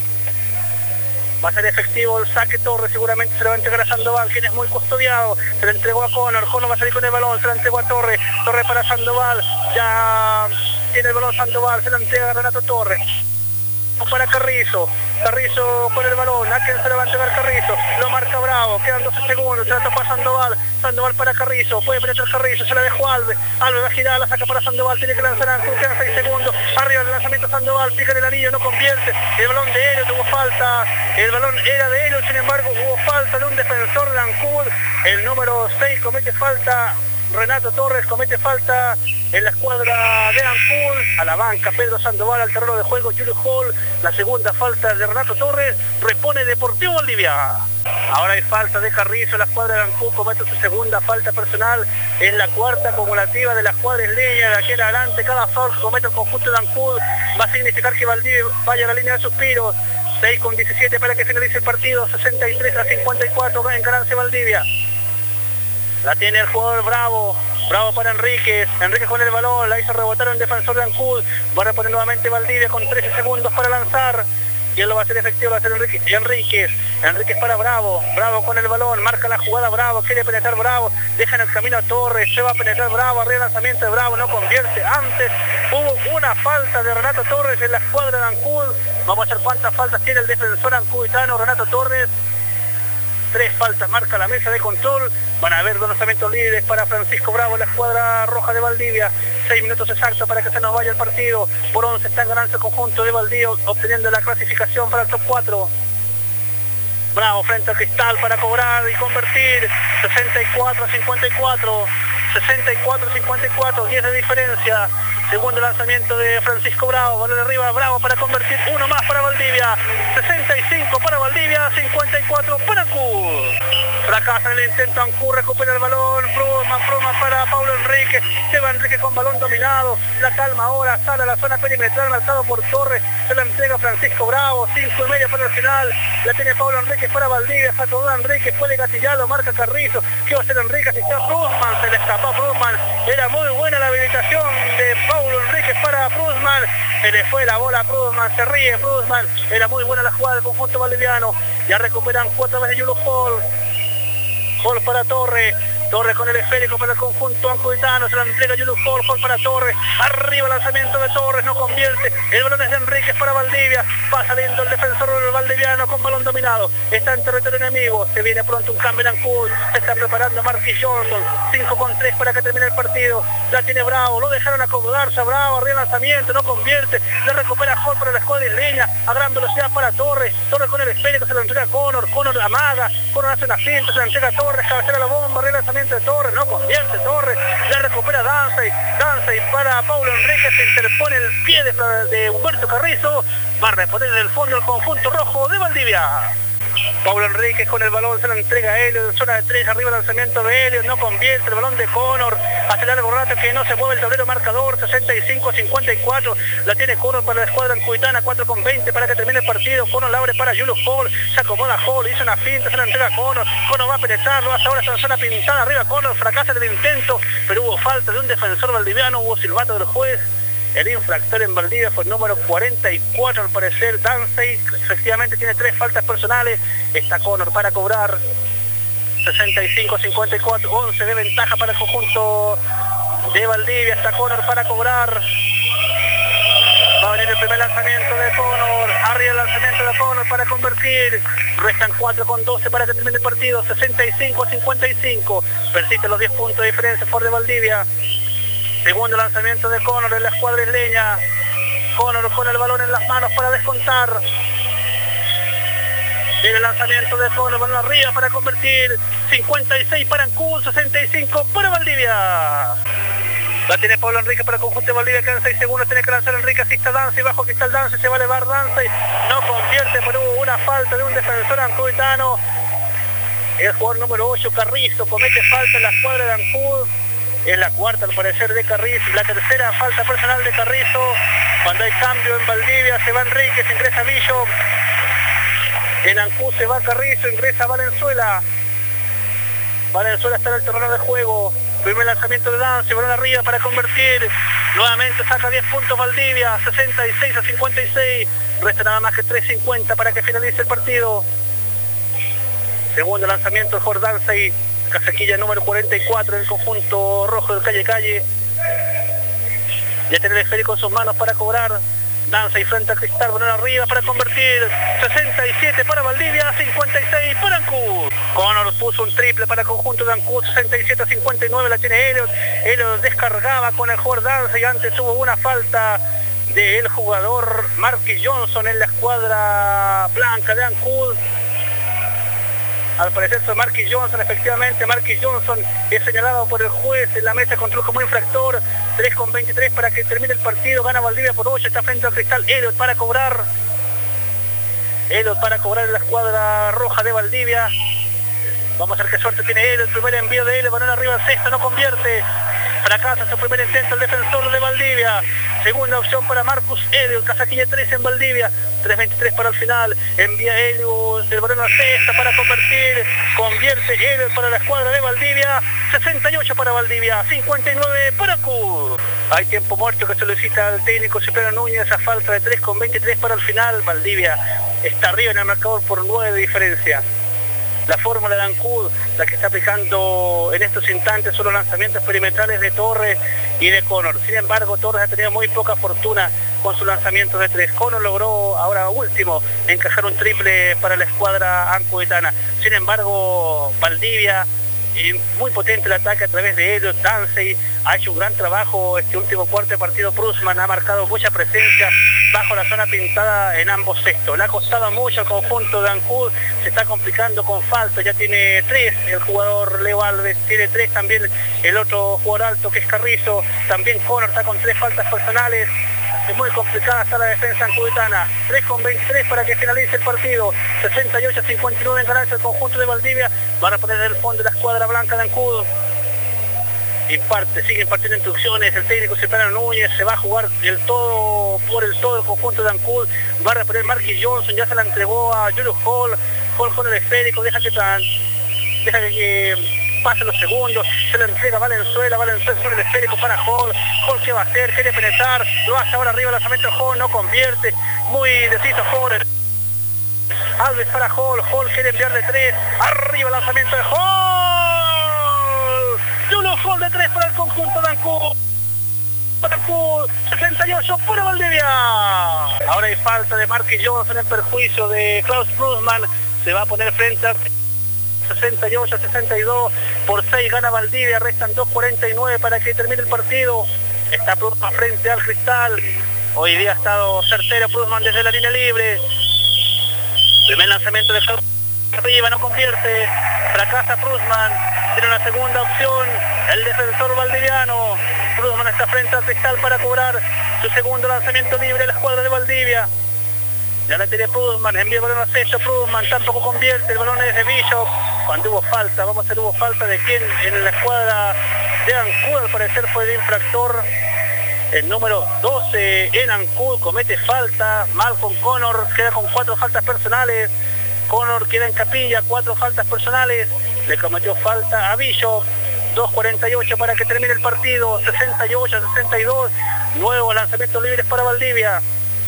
Va a ser efectivo el saque Torres, seguramente se lo va a entregar a Sandoval, quien es muy custodiado. Se lo entregó a Conor, Conor va a salir con el balón, se lo entregó a Torres, Torres para Sandoval, ya tiene el balón Sandoval, se lo entrega a Renato Torres. Para Carrizo, Carrizo con el balón, a quien se le va a entregar Carrizo, lo marca Bravo, quedan doce segundos, se la topa Sandoval, Sandoval para Carrizo, puede penetrar Carrizo, se la dejó Alves, Alves va a girar, la saca para Sandoval, tiene que lanzar a Ancud, quedan seis segundos, arriba del lanzamiento Sandoval, pica en el anillo, no convierte, el balón de Helios, tuvo falta, el balón era de Helios, sin embargo hubo falta de un defensor de Ancud, el número seis comete falta, Renato Torres comete falta en la escuadra de Ancud, a la banca Pedro Sandoval, al terreno de juego Julio Hall, la segunda falta de Renato Torres, repone Deportivo Valdivia. Ahora hay falta de Carrizo, la escuadra de Ancud comete su segunda falta personal, es la cuarta acumulativa de la escuadra isleña, de aquí en adelante cada foul que comete el conjunto de Ancud va a significar que Valdivia vaya a la línea de suspiros. Seis con diecisiete para que finalice el partido, sesenta y tres a cincuenta y cuatro en ganancia Valdivia. La tiene el jugador Bravo, Bravo para Enríquez, Enríquez con el balón, la hizo rebotar un defensor de Ancud, va a reponer nuevamente Valdivia con trece segundos para lanzar, y él lo va a hacer efectivo, va a ser Enríquez, Enríquez, Enríquez para Bravo, Bravo con el balón, marca la jugada Bravo, quiere penetrar Bravo, deja en el camino a Torres, se va a penetrar Bravo, arriba el lanzamiento de Bravo, no convierte, antes hubo una falta de Renato Torres en la escuadra de Ancud, vamos a ver cuántas faltas tiene el defensor ancuditano Renato Torres. Tres faltas marca la mesa de control. Van a haber dos lanzamientos líderes para Francisco Bravo, la escuadra roja de Valdivia. Seis minutos exactos para que se nos vaya el partido. Por once está ganando el conjunto de Valdivia, obteniendo la clasificación para el top cuatro. Bravo frente al cristal para cobrar y convertir. sesenta y cuatro a cincuenta y cuatro. sesenta y cuatro a cincuenta y cuatro, diez de diferencia. Segundo lanzamiento de Francisco Bravo, balón arriba, Bravo para convertir, uno más para Valdivia, sesenta y cinco para Valdivia, cincuenta y cuatro para Ancud. Fracasa en el intento, Ancud recupera el balón, Prudman, Prudman para Paulo Enrique, lleva Enrique con balón dominado, la calma ahora, sale a la zona perimetral, marcado por Torres, se la entrega Francisco Bravo, cinco y medio para el final, la tiene Paulo Enrique para Valdivia, sacó a Enrique, puede gatillarlo, marca Carrizo, ¿qué va a hacer Enrique? Asistió a Prudman, se le escapó a Prudman, era muy buena la habilitación de Paulo Paulo Enríquez para Prudman, se le fue la bola a Prudman, se ríe Prudman, era muy buena la jugada del conjunto boliviano, ya recuperan cuatro veces Yulu Hall, Hall para Torre, Torre con el esférico para el conjunto ancuditano, se la entrega Yulu Hall, Hall para Torres, arriba el lanzamiento de Torres, no convierte, el balón es de Enríquez para Valdivia, va saliendo el defensor valdiviano con balón dominado, está en territorio enemigo, se viene pronto un cambio en Ancud, se está preparando Marquis Johnson, cinco con tres para que termine el partido, la tiene Bravo, lo dejaron acomodarse a Bravo, arriba el lanzamiento, no convierte, le recupera Hall para la escuadra isleña, a gran velocidad para Torres, Torres con el esférico, se lo entrega a Connor, Connor amaga, Connor hace una cinta, se la entrega a Torres, cabecera la bomba, arriba el lanzamiento de Torres, no convierte Torres, la recupera Danzey, Danzey para Paulo Enrique, se interpone el pie de, de Humberto Carrizo, va a responder en el fondo el conjunto rojo de Valdivia. Paulo Enríquez con el balón, se la entrega a Helio en zona de tres, arriba el lanzamiento de Helio, no convierte el balón de Connor, hace largo rato que no se mueve el tablero marcador, sesenta y cinco a cincuenta y cuatro, la tiene Connor para la escuadra ancuditana, cuatro con veinte para que termine el partido, Connor la abre para Yulu Hall, se acomoda Hall, hizo una finta, se la entrega a Connor, Connor va a penetrarlo, hasta ahora está en zona pintada, arriba Connor, fracasa el intento, pero hubo falta de un defensor valdiviano, hubo silbato del juez. El infractor en Valdivia fue el número cuarenta y cuatro, al parecer, Danzey. Efectivamente tiene tres faltas personales. Está Connor para cobrar. sesenta y cinco a cincuenta y cuatro, once de ventaja para el conjunto de Valdivia. Está Connor para cobrar. Va a venir el primer lanzamiento de Connor. Arriba el lanzamiento de Connor para convertir. Restan cuatro con doce para que termine el partido. sesenta y cinco a cincuenta y cinco. Persisten los diez puntos de diferencia por de Valdivia. Segundo lanzamiento de Connor en la escuadra isleña. Connor con el balón en las manos para descontar. Viene el lanzamiento de Connor, balón arriba para convertir. cincuenta y seis para Ancud, sesenta y cinco para Valdivia. La tiene Pablo Enrique para el conjunto de Valdivia, quedan seis segundos, tiene que lanzar Enrique, así está Danzey, bajo aquí está el Danzey, se va a elevar Danzey, no convierte, pero hubo una falta de un defensor ancuditano. El jugador número ocho, Carrizo, comete falta en la escuadra de Ancud. Es la cuarta al parecer de Carrizo, la tercera falta personal de Carrizo. Cuando hay cambio en Valdivia se va Enrique, se ingresa Bishop. En Ancud se va Carrizo, ingresa Valenzuela. Valenzuela está en el terreno de juego. Primer lanzamiento de Danzey, balón arriba para convertir. Nuevamente saca diez puntos Valdivia, sesenta y seis a cincuenta y seis. Resta nada más que tres cincuenta para que finalice el partido. Segundo lanzamiento de Jordan Danzey. Casaquilla número cuarenta y cuatro del conjunto rojo del Calle Calle. Ya tiene el esférico en sus manos para cobrar. Danzey frente al cristal, balón arriba para convertir. sesenta y siete para Valdivia, cincuenta y seis para Ancud. Connor puso un triple para el conjunto de Ancud, sesenta y siete a cincuenta y nueve la tiene Elliot. Elliot descargaba con el jugador Danzey, antes hubo una falta del jugador Marquis Johnson en la escuadra blanca de Ancud. Al parecer fue Marquis Johnson, efectivamente Marquis Johnson es señalado por el juez en la mesa de control como infractor. Tres con veintitrés para que termine el partido, gana Valdivia por ocho, está frente al cristal. Elliot para cobrar. Elliot para cobrar en la escuadra roja de Valdivia. Vamos a ver qué suerte tiene Elliot, el primer envío de Elliot, balón arriba al sexto, no convierte. Fracasa su primer intento el defensor de Valdivia. Segunda opción para Marcus Elliot, Casaquilla tres en Valdivia. tres veintitrés para el final. Envía Elliot el balón a sexta para convertir. Convierte Elliot para la escuadra de Valdivia. sesenta y ocho para Valdivia, cincuenta y nueve para Ancud. Hay tiempo muerto que solicita al técnico Cipriano Núñez a falta de tres con veintitrés para el final. Valdivia está arriba en el marcador por nueve de diferencia. La fórmula de Ancud, la que está aplicando en estos instantes, son los lanzamientos perimetrales de Torres y de Connor. Sin embargo, Torres ha tenido muy poca fortuna con su lanzamiento de tres. Conor logró ahora último encajar un triple para la escuadra ancuditana. Sin embargo, Valdivia, y muy potente el ataque a través de ellos. Dansey ha hecho un gran trabajo este último cuarto de partido. Prusman ha marcado mucha presencia bajo la zona pintada en ambos sextos. Le ha costado mucho al conjunto de Ancud, se está complicando con falta, ya tiene tres el jugador Leo Alves, tiene tres también el otro jugador alto que es Carrizo, también Conor está con tres faltas personales. Es muy complicada está la defensa ancuditana. tres con veintitrés para que finalice el partido. sesenta y ocho a cincuenta y nueve en ganancia el conjunto de Valdivia. Van a poner el fondo de la escuadra blanca de Ancud. Imparte, sigue impartiendo instrucciones el técnico Cipriano Núñez. Se va a jugar el todo por el todo el conjunto de Ancud. Va a reponer Marquis Johnson. Ya se la entregó a Julius Hall. Hall con el esférico. Deja que tan, deja que pasen los segundos, se le entrega a Valenzuela, Valenzuela sobre el esférico para Hall. Hall ¿qué va a hacer? Quiere penetrar, lo hace ahora arriba el lanzamiento de Hall, no convierte, muy deciso Hall. Alves para Hall, Hall quiere enviar de tres, arriba el lanzamiento de Hall. Julius Hall de tres para el conjunto de Ancud. Ancud, sesenta y ocho para Valdivia. Ahora hay falta de Marquis Johnson en perjuicio de Klaus Prusman, se va a poner frente a sesenta y ocho a sesenta y dos, por seis gana Valdivia, restan dos cuarenta y nueve para que termine el partido. Está Prusman frente al Cristal, hoy día ha estado certero Prusman desde la línea libre. Primer lanzamiento de arriba, no convierte, fracasa Prusman, tiene una segunda opción, el defensor valdiviano. Prusman está frente al Cristal para cobrar su segundo lanzamiento libre a la escuadra de Valdivia. Ya la tiene Prusman, envía el balón a sexto, Prusman tampoco convierte, el balón es de Bishop. Cuando hubo falta, vamos a hacer hubo falta de quien en la escuadra de Ancud, al parecer fue el infractor. El número doce en Ancud comete falta, Malcolm Conor queda con cuatro faltas personales. Conor queda en capilla, cuatro faltas personales, le cometió falta a Bishop. dos cuarenta y ocho para que termine el partido, sesenta y ocho a sesenta y dos, nuevos lanzamientos libres para Valdivia.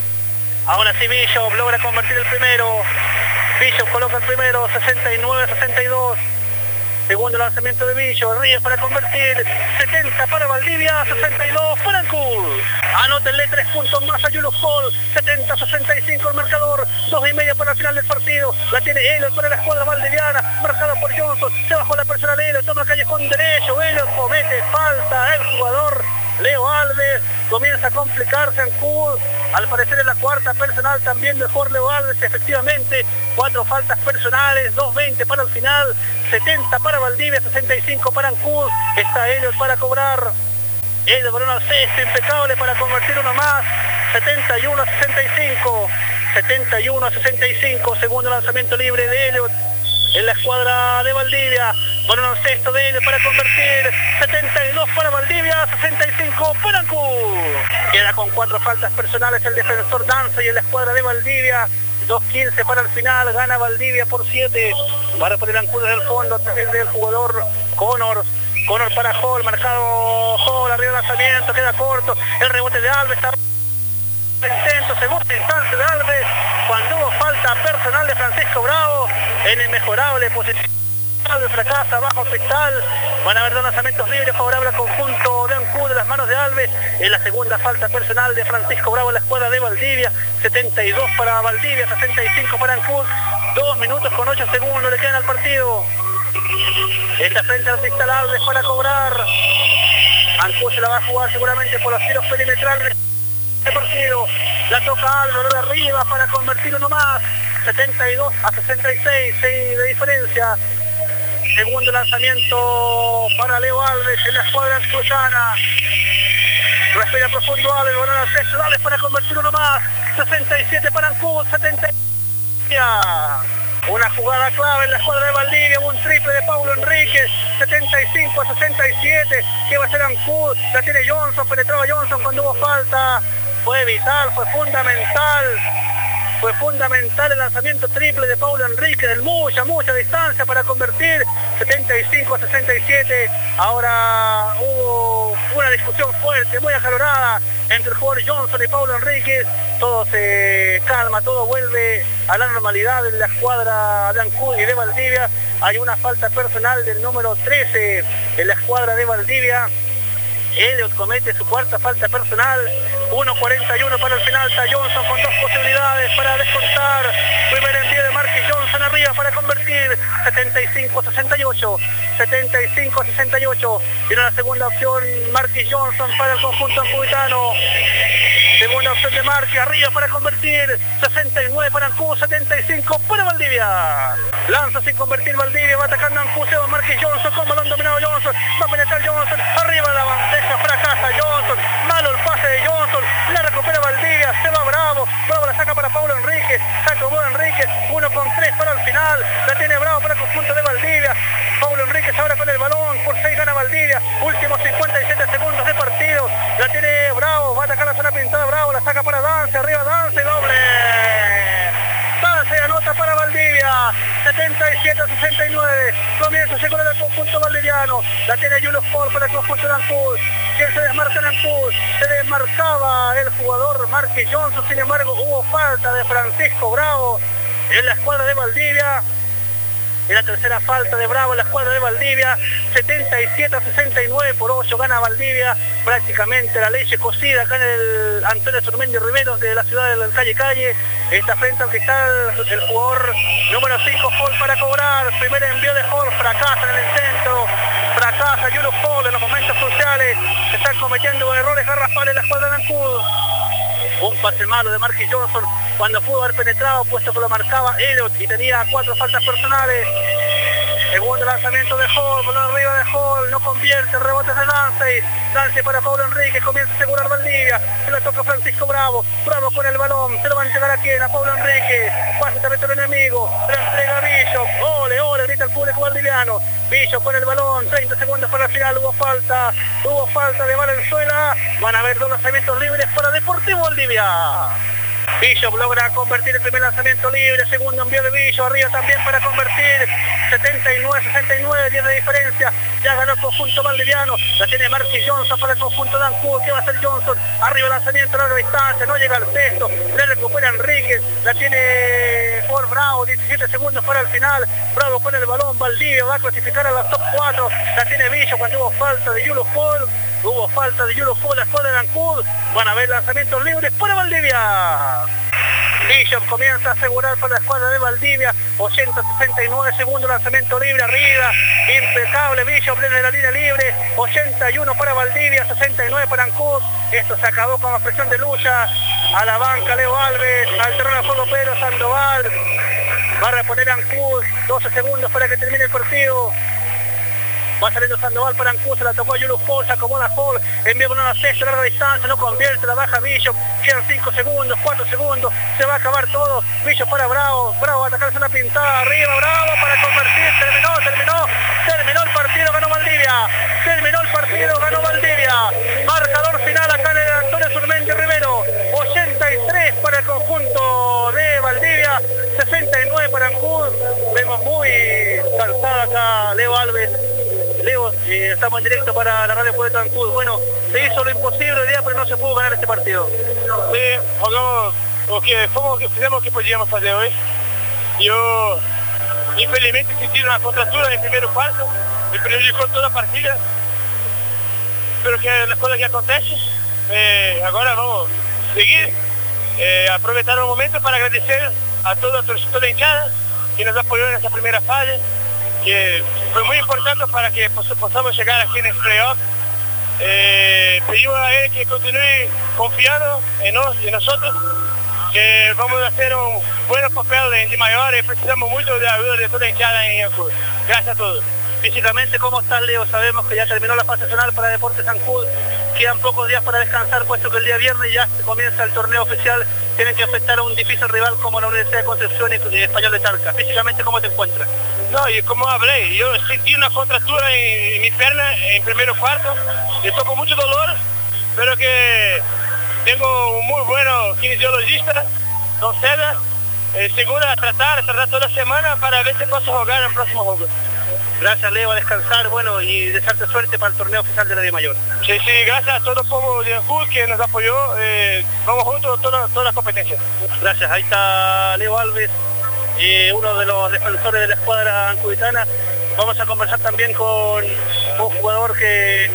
Ahora sí Bishop logra convertir el primero. Bishop coloca el primero, sesenta y nueve a sesenta y dos. Segundo lanzamiento de Bishop, Ríos para convertir. setenta para Valdivia, sesenta y dos para Ancud. Anótenle tres puntos más a Julius Hall. setenta a sesenta y cinco el marcador. Dos y media para el final del partido. La tiene Elliot para la escuadra valdiviana. Marcada por Johnson. Se bajó la persona de Elliot. Toma callejón derecho. Elliot comete falta. El jugador Leo Alves comienza a complicarse Ancud. Al parecer en la cuarta personal también del jugador Leo Alves, efectivamente, cuatro faltas personales, dos veinte para el final, setenta para Valdivia, sesenta y cinco para Ancud. Está Elliot para cobrar. Elliot balón al sexto, impecable para convertir uno más, setenta y uno a sesenta y cinco, setenta y uno a sesenta y cinco, segundo lanzamiento libre de Elliot en la escuadra de Valdivia. Balón al sexto de Elliot para convertir, setenta y dos para Valdivia, sesenta y cinco para Ancud. Queda con cuatro faltas personales el defensor Dansey en la escuadra de Valdivia. dos quince para el final, gana Valdivia por siete. Va a reponer Ancud desde el fondo a través del jugador Conor. Conor para Hall, marcado Hall, arriba del lanzamiento, queda corto. El rebote de Alves está intento, segunda instancia de Alves, cuando hubo falta personal de Francisco Bravo en inmejorable posición. Alves fracasa bajo Cristal. Van a haber dos lanzamientos libres favorables al conjunto de Ancud de las manos de Alves. En la segunda falta personal de Francisco Bravo en la escuadra de Valdivia. setenta y dos para Valdivia, sesenta y cinco para Ancud. Dos minutos con ocho segundos le quedan al partido. Está frente al Cristal Alves para cobrar. Ancud se la va a jugar seguramente por los tiros perimetrales del partido. La toca Alves de arriba para convertir uno más. setenta y dos a sesenta y seis, seis de diferencia. Segundo lanzamiento para Leo Alves en la escuadra ancudana. Respira profundo Alves, balón al sexto, Alves para convertir uno más. sesenta y siete para Ancud, setenta y siete. Una jugada clave en la escuadra de Valdivia, un triple de Paulo Enríquez, setenta y cinco a sesenta y siete. ¿Qué va a hacer Ancud? La tiene Johnson, penetraba Johnson cuando hubo falta. Fue vital, fue fundamental. Fue fundamental el lanzamiento triple de Paulo Enríquez de mucha, mucha distancia para convertir. setenta y cinco a sesenta y siete. Ahora hubo una discusión fuerte, muy acalorada entre el jugador Johnson y Paulo Enríquez. Todo se calma, todo vuelve a la normalidad en la escuadra de Ancud y de Valdivia. Hay una falta personal del número trece en la escuadra de Valdivia. Elliot comete su cuarta falta personal. uno cuarenta y uno para el final. Está Johnson con dos posibilidades para descontar. Primer envío de Marquis Johnson arriba para convertir. setenta y cinco a sesenta y ocho. setenta y cinco a sesenta y ocho. Tiene la segunda opción Marquis Johnson para el conjunto ancuditano. Segunda opción de Marquis arriba para convertir. sesenta y nueve para Ancud, setenta y cinco para Valdivia. Lanza sin convertir Valdivia, va atacando Ancud, se va Marquis Johnson con balón dominado Johnson. Va a penetrar Johnson, arriba de la bandeja, fracasa Johnson. Malo el pase de Johnson, la recupera Valdivia, se va Bravo. Bravo la saca para Paulo Enríquez, saca Paulo Enríquez, uno con tres para el final. La tiene Bravo para el conjunto de Valdivia. Paulo Enríquez ahora con el balón, por seis gana Valdivia. Últimos cincuenta y siete segundos de partido. La tiene Bravo, va a atacar la zona pintada Bravo, la saca para Dance, arriba Dance, doble. Dance anota para Valdivia, setenta y siete a sesenta y nueve. Comienza a segurar el conjunto valdiviano. La tiene Julius Paul para el conjunto de Ancud. ¿Quién se desmarca en Ancud? Se desmarcaba el jugador Marquis Johnson, sin embargo hubo falta de Francisco Bravo en la escuadra de Valdivia. En la tercera falta de Bravo en la escuadra de Valdivia, setenta y siete a sesenta y nueve por ocho gana Valdivia, prácticamente la leche cocida acá en el Antonio Surmendi Riveros de la ciudad del Calle Calle. Está frente al cristal el jugador número cinco, Hall para cobrar, primer envío de Hall, fracasa en el centro, fracasa Julius Hall en los momentos cruciales, se están cometiendo errores garrafales en la escuadra de Ancud. Un pase malo de Marquis Johnson cuando pudo haber penetrado, puesto que lo marcaba Elliot y tenía cuatro faltas personales. Segundo lanzamiento de Hall, balón arriba de Hall, no convierte, rebotes de Dance. Dance para Paulo Enríquez, comienza a asegurar Valdivia. Se la toca Francisco Bravo. Bravo con el balón, se lo va a entregar a quien, a Paulo Enríquez. Pase territorio enemigo, se la entrega a Bishop. Ole, ole, grita el público valdiviano. Bishop con el balón, treinta segundos para el final, hubo falta. Hubo falta de Valenzuela. Van a haber dos lanzamientos libres para Deportivo Valdivia. Bishop logra convertir el primer lanzamiento libre, segundo envío de Bishop, arriba también para convertir, setenta y nueve a sesenta y nueve, diez de diferencia, ya ganó el conjunto valdiviano, la tiene Marquis Johnson para el conjunto de Ancud. ¿Qué va a hacer Johnson? Arriba el lanzamiento a larga distancia, no llega al sexto, le recupera Enríquez, la tiene Ford Bravo, diecisiete segundos para el final, Bravo con el balón, Valdivia va a clasificar a las top cuatro, la tiene Bishop cuando hubo falta de Julius Paul. Hubo falta de Julius Paul, la escuadra de Ancud. Van a ver lanzamientos libres para Valdivia. Bishop comienza a asegurar para la escuadra de Valdivia. ochenta a sesenta y nueve, segundo lanzamiento libre arriba. Impecable Bishop desde la línea libre. ochenta y uno para Valdivia, sesenta y nueve para Ancud. Esto se acabó con la presión de lucha. A la banca Leo Alves, al terreno de juego Pedro Sandoval. Va a reponer Ancud. doce segundos para que termine el partido. Va saliendo Sandoval para Ancud, se la tocó a Julius Paul, se acomoda Paul, envía con una cesta a larga distancia, no convierte, la baja Bishop, quedan cinco segundos, cuatro segundos, se va a acabar todo, Bishop para Bravo, Bravo va a atacarse una pintada arriba, Bravo para convertir, terminó, terminó, terminó el partido, ganó Valdivia, terminó el partido, ganó Valdivia, marcador final acá en el Antonio Surmendi Rivero, ochenta y tres para el conjunto de Valdivia, sesenta y nueve para Ancud, vemos muy cansada acá Leo Alves. Leo, eh, estamos en directo para la Radio Puerto Ancud. Bueno, se hizo lo imposible hoy día, pero no se pudo ganar este partido. Sí, jugamos o que fomos, fizemos o que podíamos fazer hoje. Eu, infelizmente, senti uma contratura no primeiro quarto, me prejudicou toda a partida. Pero que as coisas que acontecem, eh, agora vamos seguir, eh, aproveitar o momento para agradecer a toda a torcida, toda a hinchada que nos apoiou nessa primeira fase, que foi muito importante para que possamos chegar aqui nesse playoff. Eh, pedimos a ele que continue confiando em nós e nós, que vamos fazer um bom papel em de maior e precisamos muito da ajuda de toda a hinchada em Ancud. Gracias a todos. Físicamente, ¿cómo estás, Leo? Sabemos que ya terminó la fase zonal para Deportes Ancud. Quedan pocos días para descansar, puesto que el día viernes ya comienza el torneo oficial. Tienen que afectar a un difícil rival como la Universidad de Concepción y Español de Talca. Físicamente, ¿cómo te encuentras? No, y como hablé, yo sentí una contractura en, en mi pierna en primero cuarto. Estoy con mucho dolor, pero que tengo un muy bueno kinesiologista, Don Seda. Eh, seguro a tratar, a tratar toda la semana para ver si puedo jugar en el próximo juego. Gracias, Leo, a descansar, bueno, y desearte suerte para el torneo oficial de la D Mayor. Sí, sí, gracias a todo el pueblo de Ancud que nos apoyó, eh, vamos juntos todas toda las competencias. Gracias, ahí está Leo Alves, eh, uno de los defensores de la escuadra ancuditana. Vamos a conversar también con un jugador que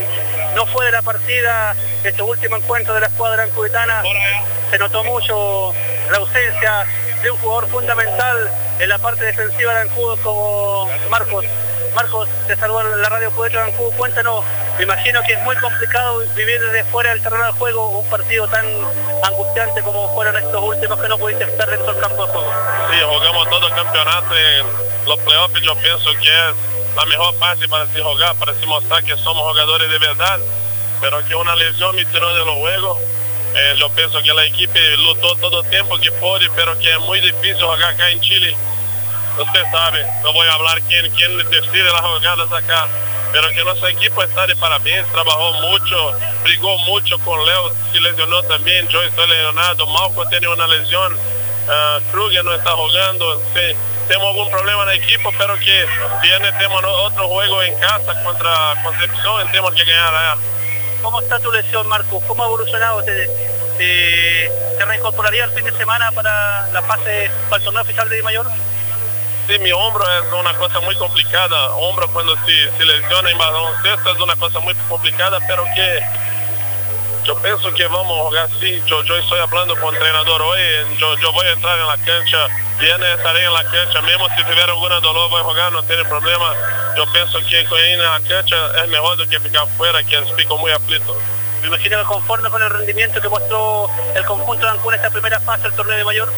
no fue de la partida este último encuentro de la escuadra ancudetana. Se notó mucho la ausencia de un jugador fundamental en la parte defensiva de Ancud como Marcos. Marcos, te saludó la radio Poeta de Ancud. Cuéntanos, me imagino que es muy complicado vivir desde fuera del terreno de juego un partido tan angustiante como fueron estos últimos que no pudiste estar dentro del campo de juego. Sí, jugamos todo el campeonato en los playoffs. Yo pienso que es la mejor fase para se jugar, para se mostrar que somos jugadores de verdad, pero que una lesión me tiró de los juegos. Eh, yo pienso que la equipe luchó todo el tiempo que puede, pero que es muy difícil jugar acá en Chile. Usted sabe, no voy a hablar quién, quién decide las jugadas acá, pero que nuestro equipo está de parabéns, trabajó mucho, brigó mucho con Leo, se lesionó también, yo estoy lesionado, Malco tiene una lesión, uh, Kruger no está jugando, sí, tenemos algún problema en el equipo, pero que viene, tenemos otro juego en casa contra Concepción y tenemos que ganar allá. ¿Cómo está tu lesión, Marcos? ¿Cómo ha evolucionado? ¿Te, te, te reincorporaría el fin de semana para la fase, para el torneo oficial de Di Mayor? Sí, mi hombro es una cosa muy complicada. Hombro cuando se, se lesiona en baloncesto es una cosa muy complicada, pero que yo pienso que vamos a jugar así. Yo, yo estoy hablando con el entrenador hoy, yo, yo voy a entrar en la cancha, viene, estaré en la cancha, mismo si tuviera algún dolor voy a jugar, no tiene problema. Yo pienso que con él en la cancha es mejor do que ficar fuera, que fico muy aflito. Me imagino que conforme con el rendimiento que mostró el conjunto de Ancud en esta primera fase del torneo de Mayor.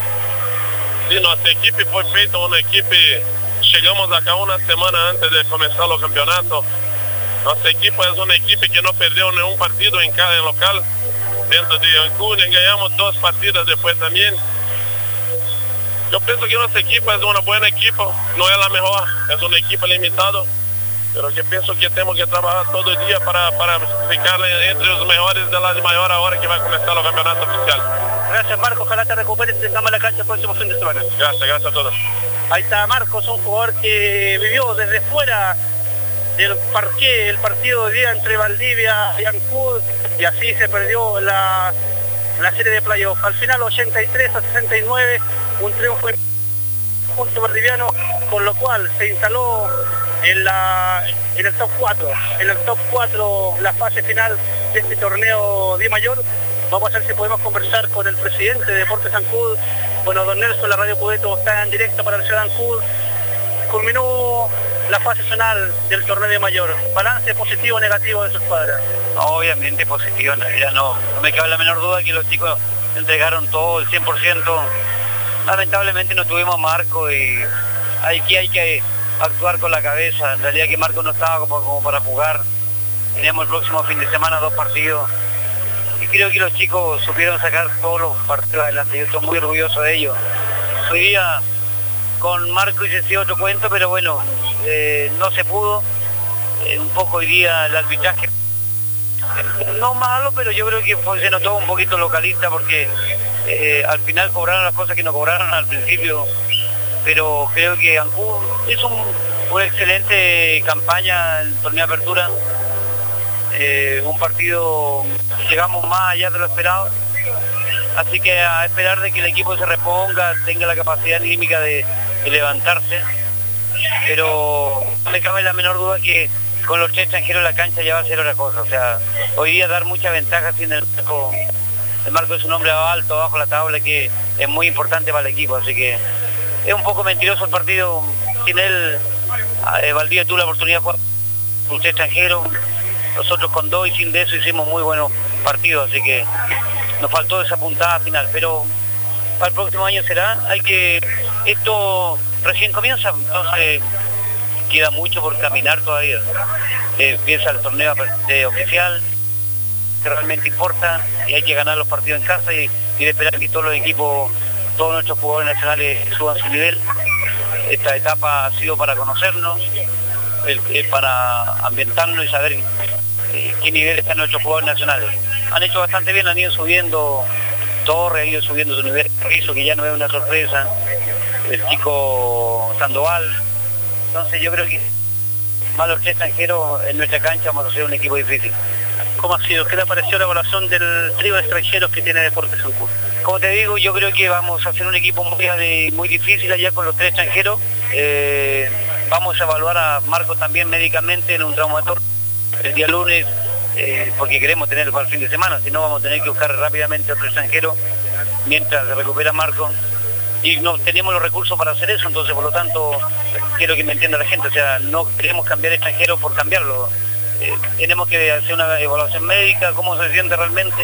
Sí, nuestra equipe fue feita una equipe, llegamos acá una semana antes de comenzar los campeonatos. Nuestra equipo es una equipe que no perdió ningún partido en cada local. Dentro de Ancud ganhamos dos partidas después también. Yo pienso que nuestra equipo es una buena equipo, no es la mejor, es un equipo limitado, pero que pienso que tenemos que trabajar todo el día para, para ficar entre los mejores de la de mayor ahora que va a comenzar los campeonatos oficiales. Gracias, Marcos, ojalá te recuperes y tengamos la cancha el próximo fin de semana. Gracias, gracias a todos. Ahí está Marcos, un jugador que vivió desde fuera del parqué el partido de día entre Valdivia y Ancud, y así se perdió la, la serie de playoff. Al final ochenta y tres a sesenta y nueve, un triunfo en conjunto valdiviano, con lo cual se instaló en, la, en el top cuatro, en el top cuatro la fase final de este torneo Di Mayor. Vamos a ver si podemos conversar con el presidente de Deportes Ancud. Bueno, don Nelson, la radio Pudeto está en directo para la ciudad de Ancud. Culminó la fase zonal del torneo de Mayor. ¿Balance positivo o negativo de su escuadra? No, obviamente positivo, en realidad no, no me cabe la menor duda que los chicos entregaron todo, el cien por ciento. Lamentablemente no tuvimos Marco y aquí hay que actuar con la cabeza. En realidad que Marco no estaba como, como para jugar. Teníamos el próximo fin de semana dos partidos. Y creo que los chicos supieron sacar todos los partidos adelante. Yo estoy muy orgulloso de ellos. Hoy día con Marco hice sí otro cuento, pero bueno, eh, no se pudo. Eh, un poco hoy día el arbitraje, eh, no malo, pero yo creo que fue, se notó un poquito localista porque eh, al final cobraron las cosas que no cobraron al principio. Pero creo que Ancud hizo un, una excelente campaña en el torneo de apertura. Eh, un partido, llegamos más allá de lo esperado, así que a esperar de que el equipo se reponga, tenga la capacidad anímica de, de levantarse, pero no me cabe la menor duda que con los tres extranjeros la cancha ya va a ser otra cosa. O sea, hoy día dar mucha ventaja sin el marco, el marco es un hombre alto abajo la tabla que es muy importante para el equipo, así que es un poco mentiroso el partido. Sin él, eh, Valdivia tuvo la oportunidad de jugar con un extranjero. Nosotros con dos y sin de eso hicimos muy buenos partidos, así que nos faltó esa puntada final, pero para el próximo año será. Hay que, esto recién comienza, entonces queda mucho por caminar todavía. Eh, empieza el torneo de oficial, que realmente importa, y hay que ganar los partidos en casa y, y de esperar que todos los equipos, todos nuestros jugadores nacionales suban su nivel. Esta etapa ha sido para conocernos, el, el para ambientarnos y saber eh, qué nivel están nuestros jugadores nacionales. Han hecho bastante bien, han ido subiendo, Torres ha ido subiendo su nivel, Rizzo, que ya no es una sorpresa, el chico Sandoval. Entonces yo creo que más los tres extranjeros en nuestra cancha vamos a ser un equipo difícil. ¿Cómo ha sido? ¿Qué le pareció la evaluación del trío de extranjeros que tiene Deportes Ancud? Como te digo, yo creo que vamos a hacer un equipo muy, muy difícil allá con los tres extranjeros. Eh, vamos a evaluar a Marco también médicamente en un traumatólogo. El día lunes eh, porque queremos tenerlo para el fin de semana, si no vamos a tener que buscar rápidamente otro extranjero mientras se recupera Marco, y no tenemos los recursos para hacer eso, entonces por lo tanto quiero que me entienda la gente, o sea, no queremos cambiar extranjero por cambiarlo, eh, tenemos que hacer una evaluación médica, cómo se siente realmente.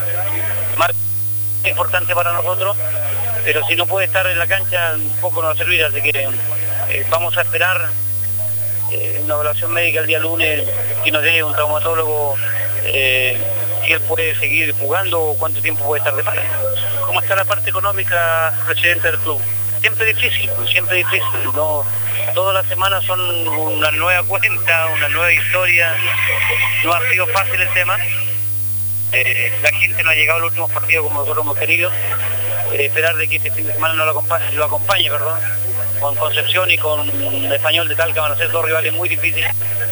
Marco es importante para nosotros, pero si no puede estar en la cancha un poco no va a servir, así que eh, vamos a esperar eh, una evaluación médica el día lunes que nos dé un traumatólogo, eh, si él puede seguir jugando o cuánto tiempo puede estar de paro. ¿Cómo está la parte económica, presidente del club? Siempre difícil, pues, siempre difícil, no, todas las semanas son una nueva cuenta, una nueva historia, no ha sido fácil el tema, eh, la gente no ha llegado a los últimos partidos como nosotros hemos querido, eh, esperar de que este fin de semana no lo acompañe, lo acompañe, perdón, con Concepción y con Español de Talca van a ser dos rivales muy difíciles,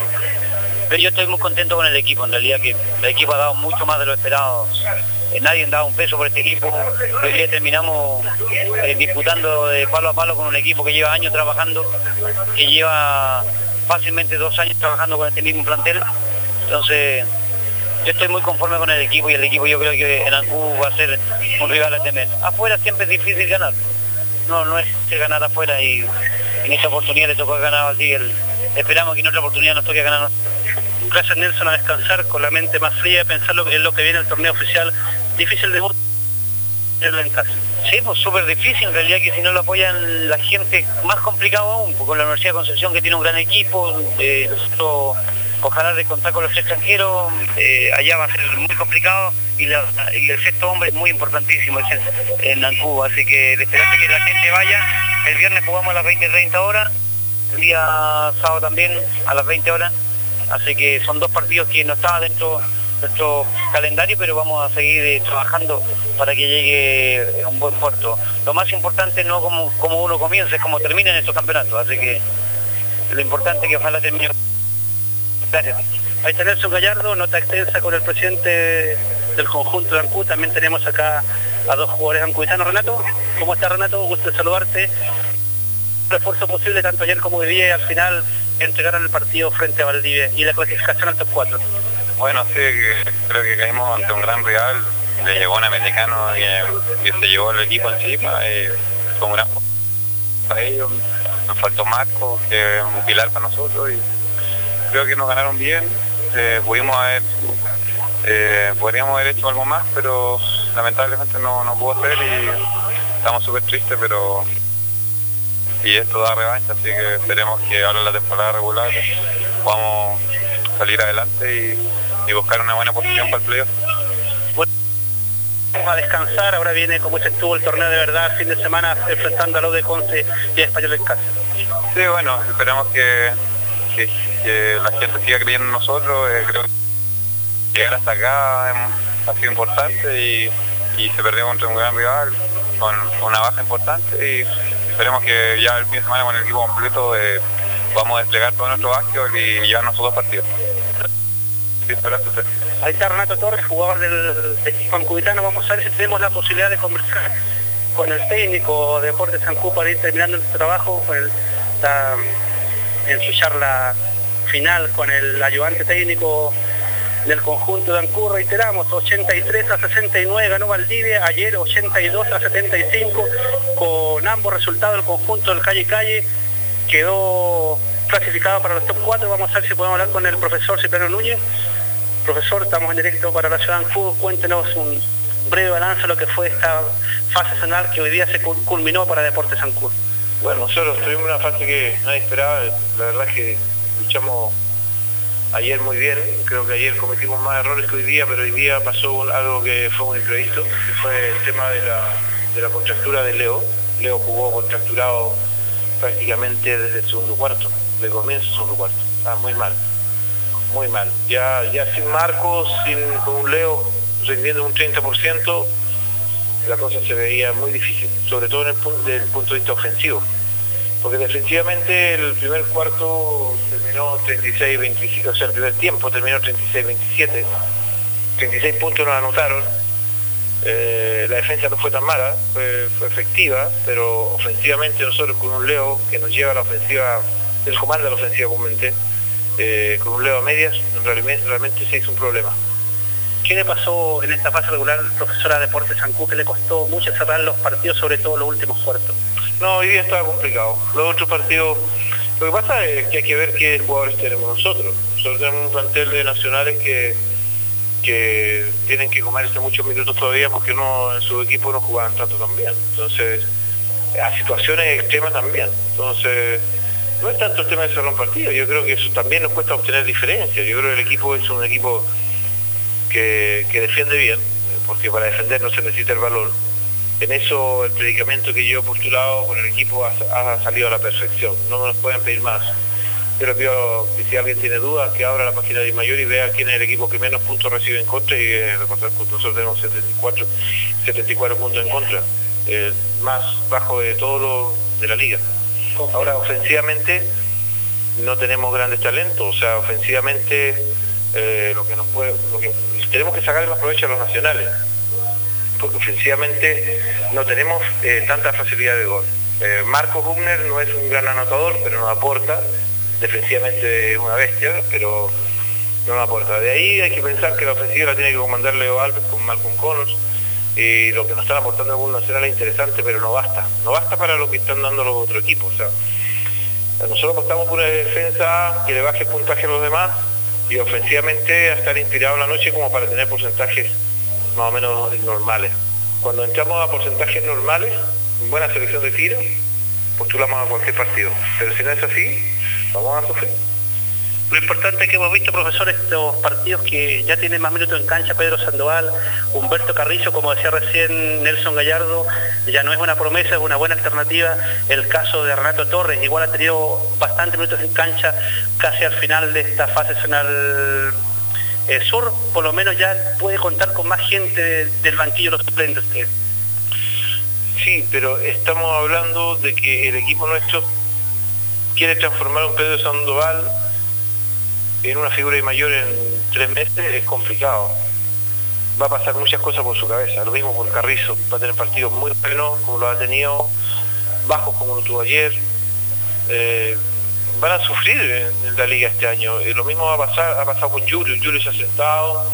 pero yo estoy muy contento con el equipo, en realidad que el equipo ha dado mucho más de lo esperado. Nadie daba un peso por este equipo, hoy día terminamos eh, disputando de palo a palo con un equipo que lleva años trabajando, que lleva fácilmente dos años trabajando con este mismo plantel, entonces yo estoy muy conforme con el equipo y el equipo yo creo que en Ancú va a ser un rival a temer. Afuera siempre es difícil ganar, no no es ganar afuera y en esta oportunidad le tocó ganar al Tigre, esperamos que en otra oportunidad nos toque ganar. Gracias Nelson, a descansar con la mente más fría, pensar lo que, en lo que viene el torneo oficial. Difícil de en casa. Sí, pues súper difícil, en realidad que si no lo apoyan la gente, más complicado aún, porque con la Universidad de Concepción que tiene un gran equipo, eh, nosotros ojalá de contar con los extranjeros, eh, allá va a ser muy complicado y, la, y el sexto hombre es muy importantísimo es en, en Ancú, así que esperando que la gente vaya, el viernes jugamos a las veinte treinta horas, el día sábado también a las veinte horas, así que son dos partidos que no estaban dentro nuestro calendario, pero vamos a seguir eh, trabajando para que llegue a un buen puerto. Lo más importante no como, como uno comienza, es como terminen estos campeonatos, así que lo importante es que ojalá termine. Gracias. Ahí está Nelson Gallardo, nota extensa con el presidente del conjunto de Ancú, también tenemos acá a dos jugadores ancuitanos. Renato, ¿cómo está Renato? Gusto de saludarte. El esfuerzo posible tanto ayer como hoy día y al final entregaron el partido frente a Valdivia y la clasificación al top cuatro. Bueno, sí, que creo que caímos ante un gran rival, le llegó un americano que, que se llevó al equipo encima, eh, fue un gran para ellos, nos faltó Marco, que es un pilar para nosotros, y creo que nos ganaron bien, eh, pudimos haber, eh, podríamos haber hecho algo más, pero lamentablemente no, no pudo ser y estamos súper tristes, pero y esto da revancha, así que esperemos que ahora en la temporada regular podamos salir adelante y, y buscar una buena posición para el playoff. Bueno, vamos a descansar, ahora viene como se estuvo el torneo de verdad, fin de semana enfrentando a los de Conce y a Español en casa. Sí, bueno, esperamos que, que, que la gente siga creyendo en nosotros, eh, creo que llegar hasta acá eh, ha sido importante y, y se perdió contra un gran rival con, con una baja importante y esperemos que ya el fin de semana con el equipo completo eh, vamos a desplegar todo nuestro básquetbol y llevarnos esos dos partidos. Sí, ahí está Renato Torres, jugador del equipo ancubitano. Vamos a ver si tenemos la posibilidad de conversar con el técnico de Deportes Ancú para ir terminando el trabajo. Con el, está en su charla final con el ayudante técnico del conjunto de Ancú. Reiteramos, ochenta y tres a sesenta y nueve ganó Valdivia, ayer ochenta y dos a setenta y cinco, con ambos resultados el conjunto del Calle Calle quedó clasificado para los top cuatro. Vamos a ver si podemos hablar con el profesor Cipriano Núñez. Profesor, estamos en directo para la ciudad de Ancú, cuéntenos un breve balance de lo que fue esta fase zonal que hoy día se culminó para Deportes Ancú. Bueno, nosotros tuvimos una fase que nadie esperaba, la verdad es que luchamos ayer muy bien, creo que ayer cometimos más errores que hoy día, pero hoy día pasó un, algo que fue muy imprevisto, que fue el tema de la, de la contractura de Leo. Leo jugó contracturado prácticamente desde el segundo cuarto, de comienzo del segundo cuarto, estaba muy mal, muy mal. Ya, ya sin Marcos, sin, con un Leo rindiendo un treinta por ciento, la cosa se veía muy difícil, sobre todo en el, desde el punto de vista ofensivo. Porque definitivamente el primer cuarto terminó treinta y seis veinticinco, o sea, el primer tiempo terminó treinta y seis veintisiete, treinta y seis puntos nos anotaron, eh, la defensa no fue tan mala, fue, fue efectiva, pero ofensivamente nosotros con un Leo que nos lleva a la ofensiva, el comando de la ofensiva comúnmente, eh, con un Leo a medias, realmente, realmente se hizo un problema. ¿Qué le pasó en esta fase regular, profesora de Deportes Ancud, que le costó mucho cerrar los partidos, sobre todo los últimos cuartos? No, hoy día estaba complicado. Los otros partidos, lo que pasa es que hay que ver qué jugadores tenemos nosotros. Nosotros tenemos un plantel de nacionales que, que tienen que comerse muchos minutos todavía porque no en su equipo no jugaban tanto también. Entonces, a situaciones extremas también. Entonces, no es tanto el tema de cerrar un partido. Yo creo que eso también nos cuesta obtener diferencias. Yo creo que el equipo es un equipo que, que defiende bien, porque para defender no se necesita el valor. En eso el predicamento que yo he postulado con el equipo ha, ha salido a la perfección, no nos pueden pedir más. Yo le pido que si alguien tiene dudas, que abra la página de Mayor y vea quién es el equipo que menos puntos recibe en contra, y eh, nosotros tenemos setenta y cuatro, setenta y cuatro puntos en contra, el más bajo de todo lo de la liga. Ahora, ofensivamente no tenemos grandes talentos, o sea, ofensivamente eh, lo que nos puede, lo que tenemos que sacar más provecho a los nacionales, porque ofensivamente no tenemos eh, tanta facilidad de gol. Eh, Marcos Hubner no es un gran anotador, pero nos aporta. Defensivamente es una bestia, pero no nos aporta. De ahí hay que pensar que la ofensiva la tiene que comandar Leo Alves con Malcolm Connors, y lo que nos están aportando algunos nacionales es interesante, pero no basta. No basta para lo que están dando los otros equipos. O sea, nosotros apostamos por una defensa que le baje el puntaje a los demás, y ofensivamente a estar inspirado en la noche como para tener porcentajes más o menos normales. Cuando entramos a porcentajes normales, buena selección de tiro, postulamos a cualquier partido. Pero si no es así, vamos a sufrir. Lo importante es que hemos visto, profesor, estos partidos que ya tienen más minutos en cancha: Pedro Sandoval, Humberto Carrizo, como decía recién Nelson Gallardo, ya no es una promesa, es una buena alternativa. El caso de Renato Torres, igual ha tenido bastantes minutos en cancha casi al final de esta fase zonal eh, sur, por lo menos ya puede contar con más gente de, del banquillo de los suplentes usted. Sí, pero estamos hablando de que el equipo nuestro quiere transformar a un Pedro Sandoval en una figura de mayor en tres meses. Es complicado. Va a pasar muchas cosas por su cabeza. Lo mismo por Carrizo, va a tener partidos muy buenos como lo ha tenido, bajos como lo tuvo ayer. Eh, van a sufrir en, en la liga este año. Eh, lo mismo va a pasar, ha pasado con Julio. Julio se ha sentado,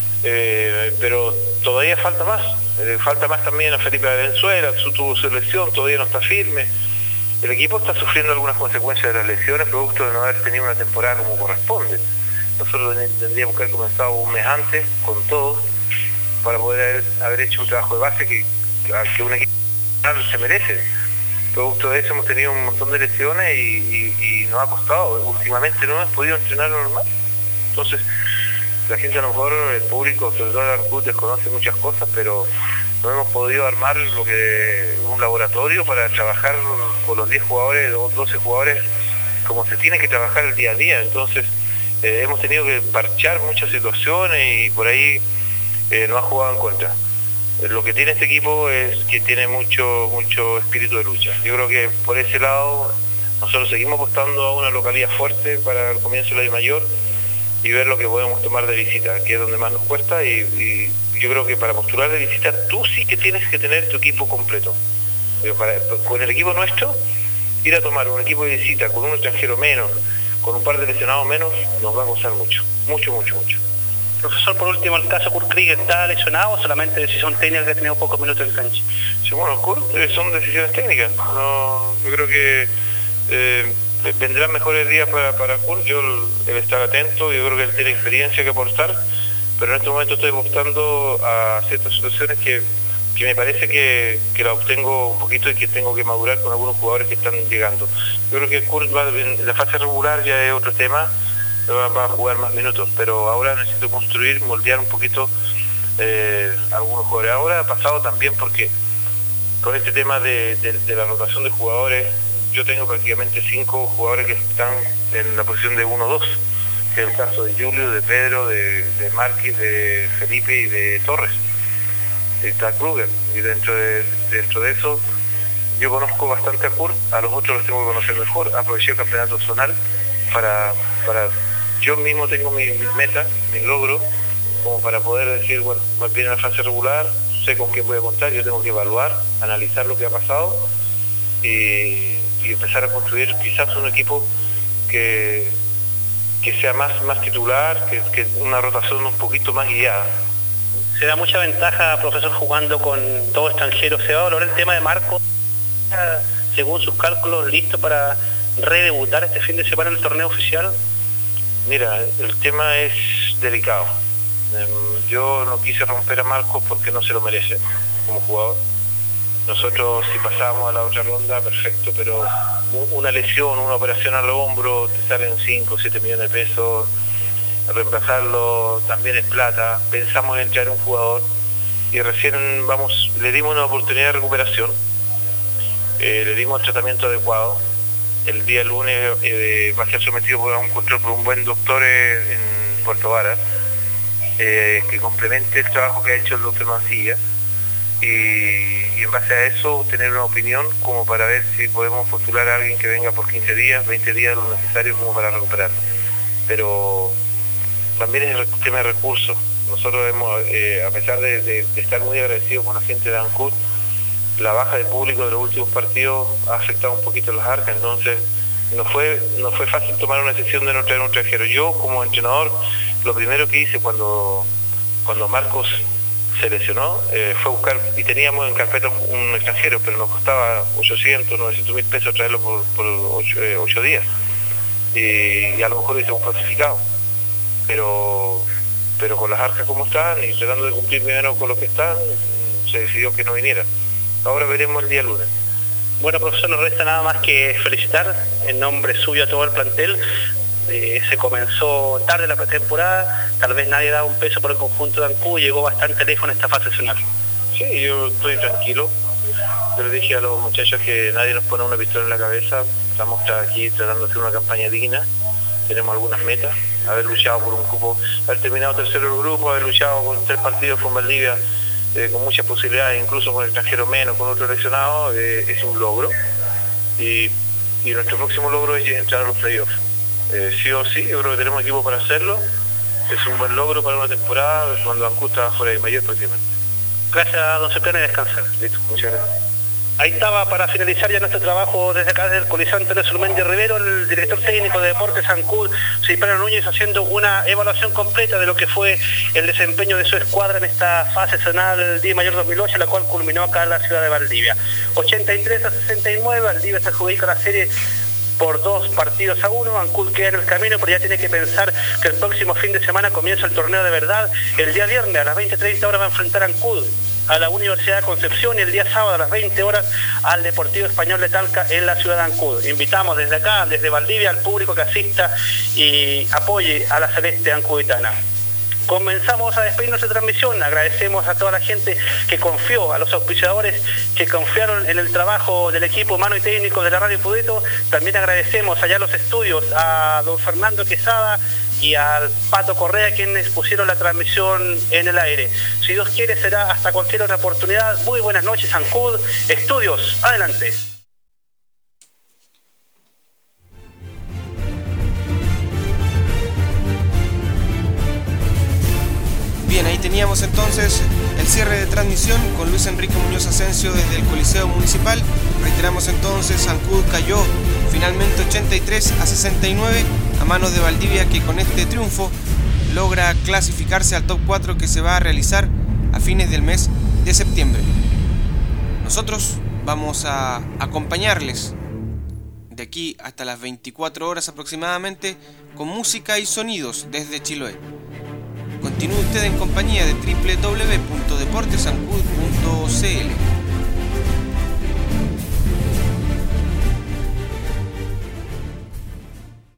eh, pero todavía falta más. Eh, falta más también a Felipe Valenzuela, su tuvo su lesión, todavía no está firme. El equipo está sufriendo algunas consecuencias de las lesiones, producto de no haber tenido una temporada como corresponde. Nosotros tendríamos que haber comenzado un mes antes con todo, para poder haber, haber hecho un trabajo de base que, que un equipo se merece. Producto de eso hemos tenido un montón de lesiones y, y, y nos ha costado. Últimamente no hemos podido entrenar normal. Entonces, la gente a lo mejor, el público, sobre todo el Ancud, desconoce muchas cosas, pero no hemos podido armar lo que un laboratorio para trabajar con los diez jugadores o doce jugadores como se tiene que trabajar el día a día. Entonces, eh, hemos tenido que parchar muchas situaciones y por ahí eh, nos ha jugado en contra. Lo que tiene este equipo es que tiene mucho mucho espíritu de lucha. Yo creo que por ese lado nosotros seguimos apostando a una localidad fuerte para el comienzo de la I Mayor y ver lo que podemos tomar de visita, que es donde más nos cuesta, y, y yo creo que para postular de visita tú sí que tienes que tener tu equipo completo. Pero para, con el equipo nuestro, ir a tomar un equipo de visita con un extranjero menos, con un par de lesionados menos, nos va a costar mucho, mucho, mucho, mucho. Profesor, por último, el caso Kurt Krieger, ¿está lesionado o solamente decisión técnica que ha tenido pocos minutos en cancha? Sí, bueno, Kurt eh, son decisiones técnicas. No, yo creo que eh, vendrán mejores días para, para Kurt. Yo él está atento, yo creo que él tiene experiencia que aportar, pero en este momento estoy apostando a ciertas situaciones que, que me parece que, que la obtengo un poquito y que tengo que madurar con algunos jugadores que están llegando. Yo creo que Kurt va, en la fase regular ya es otro tema, va a jugar más minutos, pero ahora necesito construir, moldear un poquito eh, algunos jugadores. Ahora ha pasado también porque con este tema de, de, de la rotación de jugadores, yo tengo prácticamente cinco jugadores que están en la posición de uno dos, que es el caso de Julio, de Pedro, de, de Márquez, de Felipe y de Torres. Está Kruger, y dentro de, dentro de eso yo conozco bastante a Kurt, a los otros los tengo que conocer mejor. Aproveché el campeonato zonal para... para yo mismo tengo mi, mi meta, mi logro, como para poder decir, bueno, viene la fase regular, sé con qué voy a contar, yo tengo que evaluar, analizar lo que ha pasado y, y empezar a construir quizás un equipo que, que sea más, más titular, que, que una rotación un poquito más guiada. Se da mucha ventaja, profesor, jugando con dos extranjeros. ¿Se va a valorar el tema de Marco, según sus cálculos, listo para redebutar este fin de semana en el torneo oficial? Mira, el tema es delicado. Yo no quise romper a Marcos porque no se lo merece como jugador. Nosotros, si pasamos a la otra ronda, perfecto, pero una lesión, una operación al hombro, te salen cinco o siete millones de pesos. Reemplazarlo también es plata. Pensamos en traer un jugador y recién vamos, le dimos una oportunidad de recuperación, eh, le dimos el tratamiento adecuado. El día lunes eh, va a ser sometido por un control por un buen doctor eh, en Puerto Varas, eh, que complemente el trabajo que ha hecho el doctor Mancilla, y, y en base a eso tener una opinión como para ver si podemos postular a alguien que venga por quince días, veinte días, lo necesario como para recuperarlo. Pero también es el tema de recursos. Nosotros hemos, eh, a pesar de, de, de estar muy agradecidos con la gente de Ancud, la baja de público de los últimos partidos ha afectado un poquito las arcas, entonces no fue no fue fácil tomar una decisión de no traer un extranjero. Yo, como entrenador, lo primero que hice cuando, cuando Marcos se lesionó eh, fue buscar, y teníamos en carpeta un extranjero, pero nos costaba ochocientos, novecientos mil pesos traerlo por, por ocho, eh, ocho días, y, y a lo mejor lo hicimos clasificado, pero pero con las arcas como están y tratando de cumplir primero con lo que están, se decidió que no viniera. Ahora veremos el día lunes. Bueno, profesor, no resta nada más que felicitar en nombre suyo a todo el plantel. Eh, se comenzó tarde la pretemporada, tal vez nadie daba un peso por el conjunto de Ancud y llegó bastante lejos en esta fase nacional. Sí, yo estoy tranquilo. Yo le dije a los muchachos que nadie nos pone una pistola en la cabeza. Estamos aquí tratando de hacer una campaña digna. Tenemos algunas metas, haber luchado por un cupo, haber terminado tercero el grupo, haber luchado con tres partidos con Valdivia, Eh, con muchas posibilidades, incluso con el extranjero menos, con otro lesionado, eh, es un logro, y, y nuestro próximo logro es entrar a los playoffs. Eh, sí o sí, yo creo que tenemos equipo para hacerlo. Es un buen logro para una temporada cuando Ancud está fuera de mayor prácticamente. Gracias, don Cipriano, y descansar. Listo, muchas gracias. Ahí estaba, para finalizar ya nuestro trabajo desde acá del Coliseo Antonio Surmendi Rivero, el director técnico de Deportes Ancud, Cipriano Núñez, haciendo una evaluación completa de lo que fue el desempeño de su escuadra en esta fase zonal Día Mayor dos mil ocho, la cual culminó acá en la ciudad de Valdivia. ochenta y tres a sesenta y nueve, Valdivia se adjudica la serie por dos partidos a uno. Ancud queda en el camino, pero ya tiene que pensar que el próximo fin de semana comienza el torneo de verdad. El día viernes a las veinte treinta horas va a enfrentar a Ancud a la Universidad de Concepción, y el día sábado a las veinte horas al Deportivo Español de Talca en la ciudad de Ancud. Invitamos desde acá, desde Valdivia, al público que asista y apoye a la celeste ancuditana. Comenzamos a despedir nuestra transmisión. Agradecemos a toda la gente que confió, a los auspiciadores que confiaron en el trabajo del equipo humano y técnico de la Radio Pudeto. También agradecemos allá los estudios a don Fernando Quesada y al Pato Correa, quienes pusieron la transmisión en el aire. Si Dios quiere, será hasta cualquier otra oportunidad. Muy buenas noches, Ancud. Estudios, adelante. Bien, ahí teníamos entonces el cierre de transmisión con Luis Enrique Muñoz Asensio desde el Coliseo Municipal. Reiteramos entonces, Ancud cayó finalmente ochenta y tres a sesenta y nueve a manos de Valdivia, que con este triunfo logra clasificarse al top cuatro que se va a realizar a fines del mes de septiembre. Nosotros vamos a acompañarles de aquí hasta las veinticuatro horas aproximadamente con música y sonidos desde Chiloé. Continúe usted en compañía de doble u doble u doble u punto deportes ancud punto c l.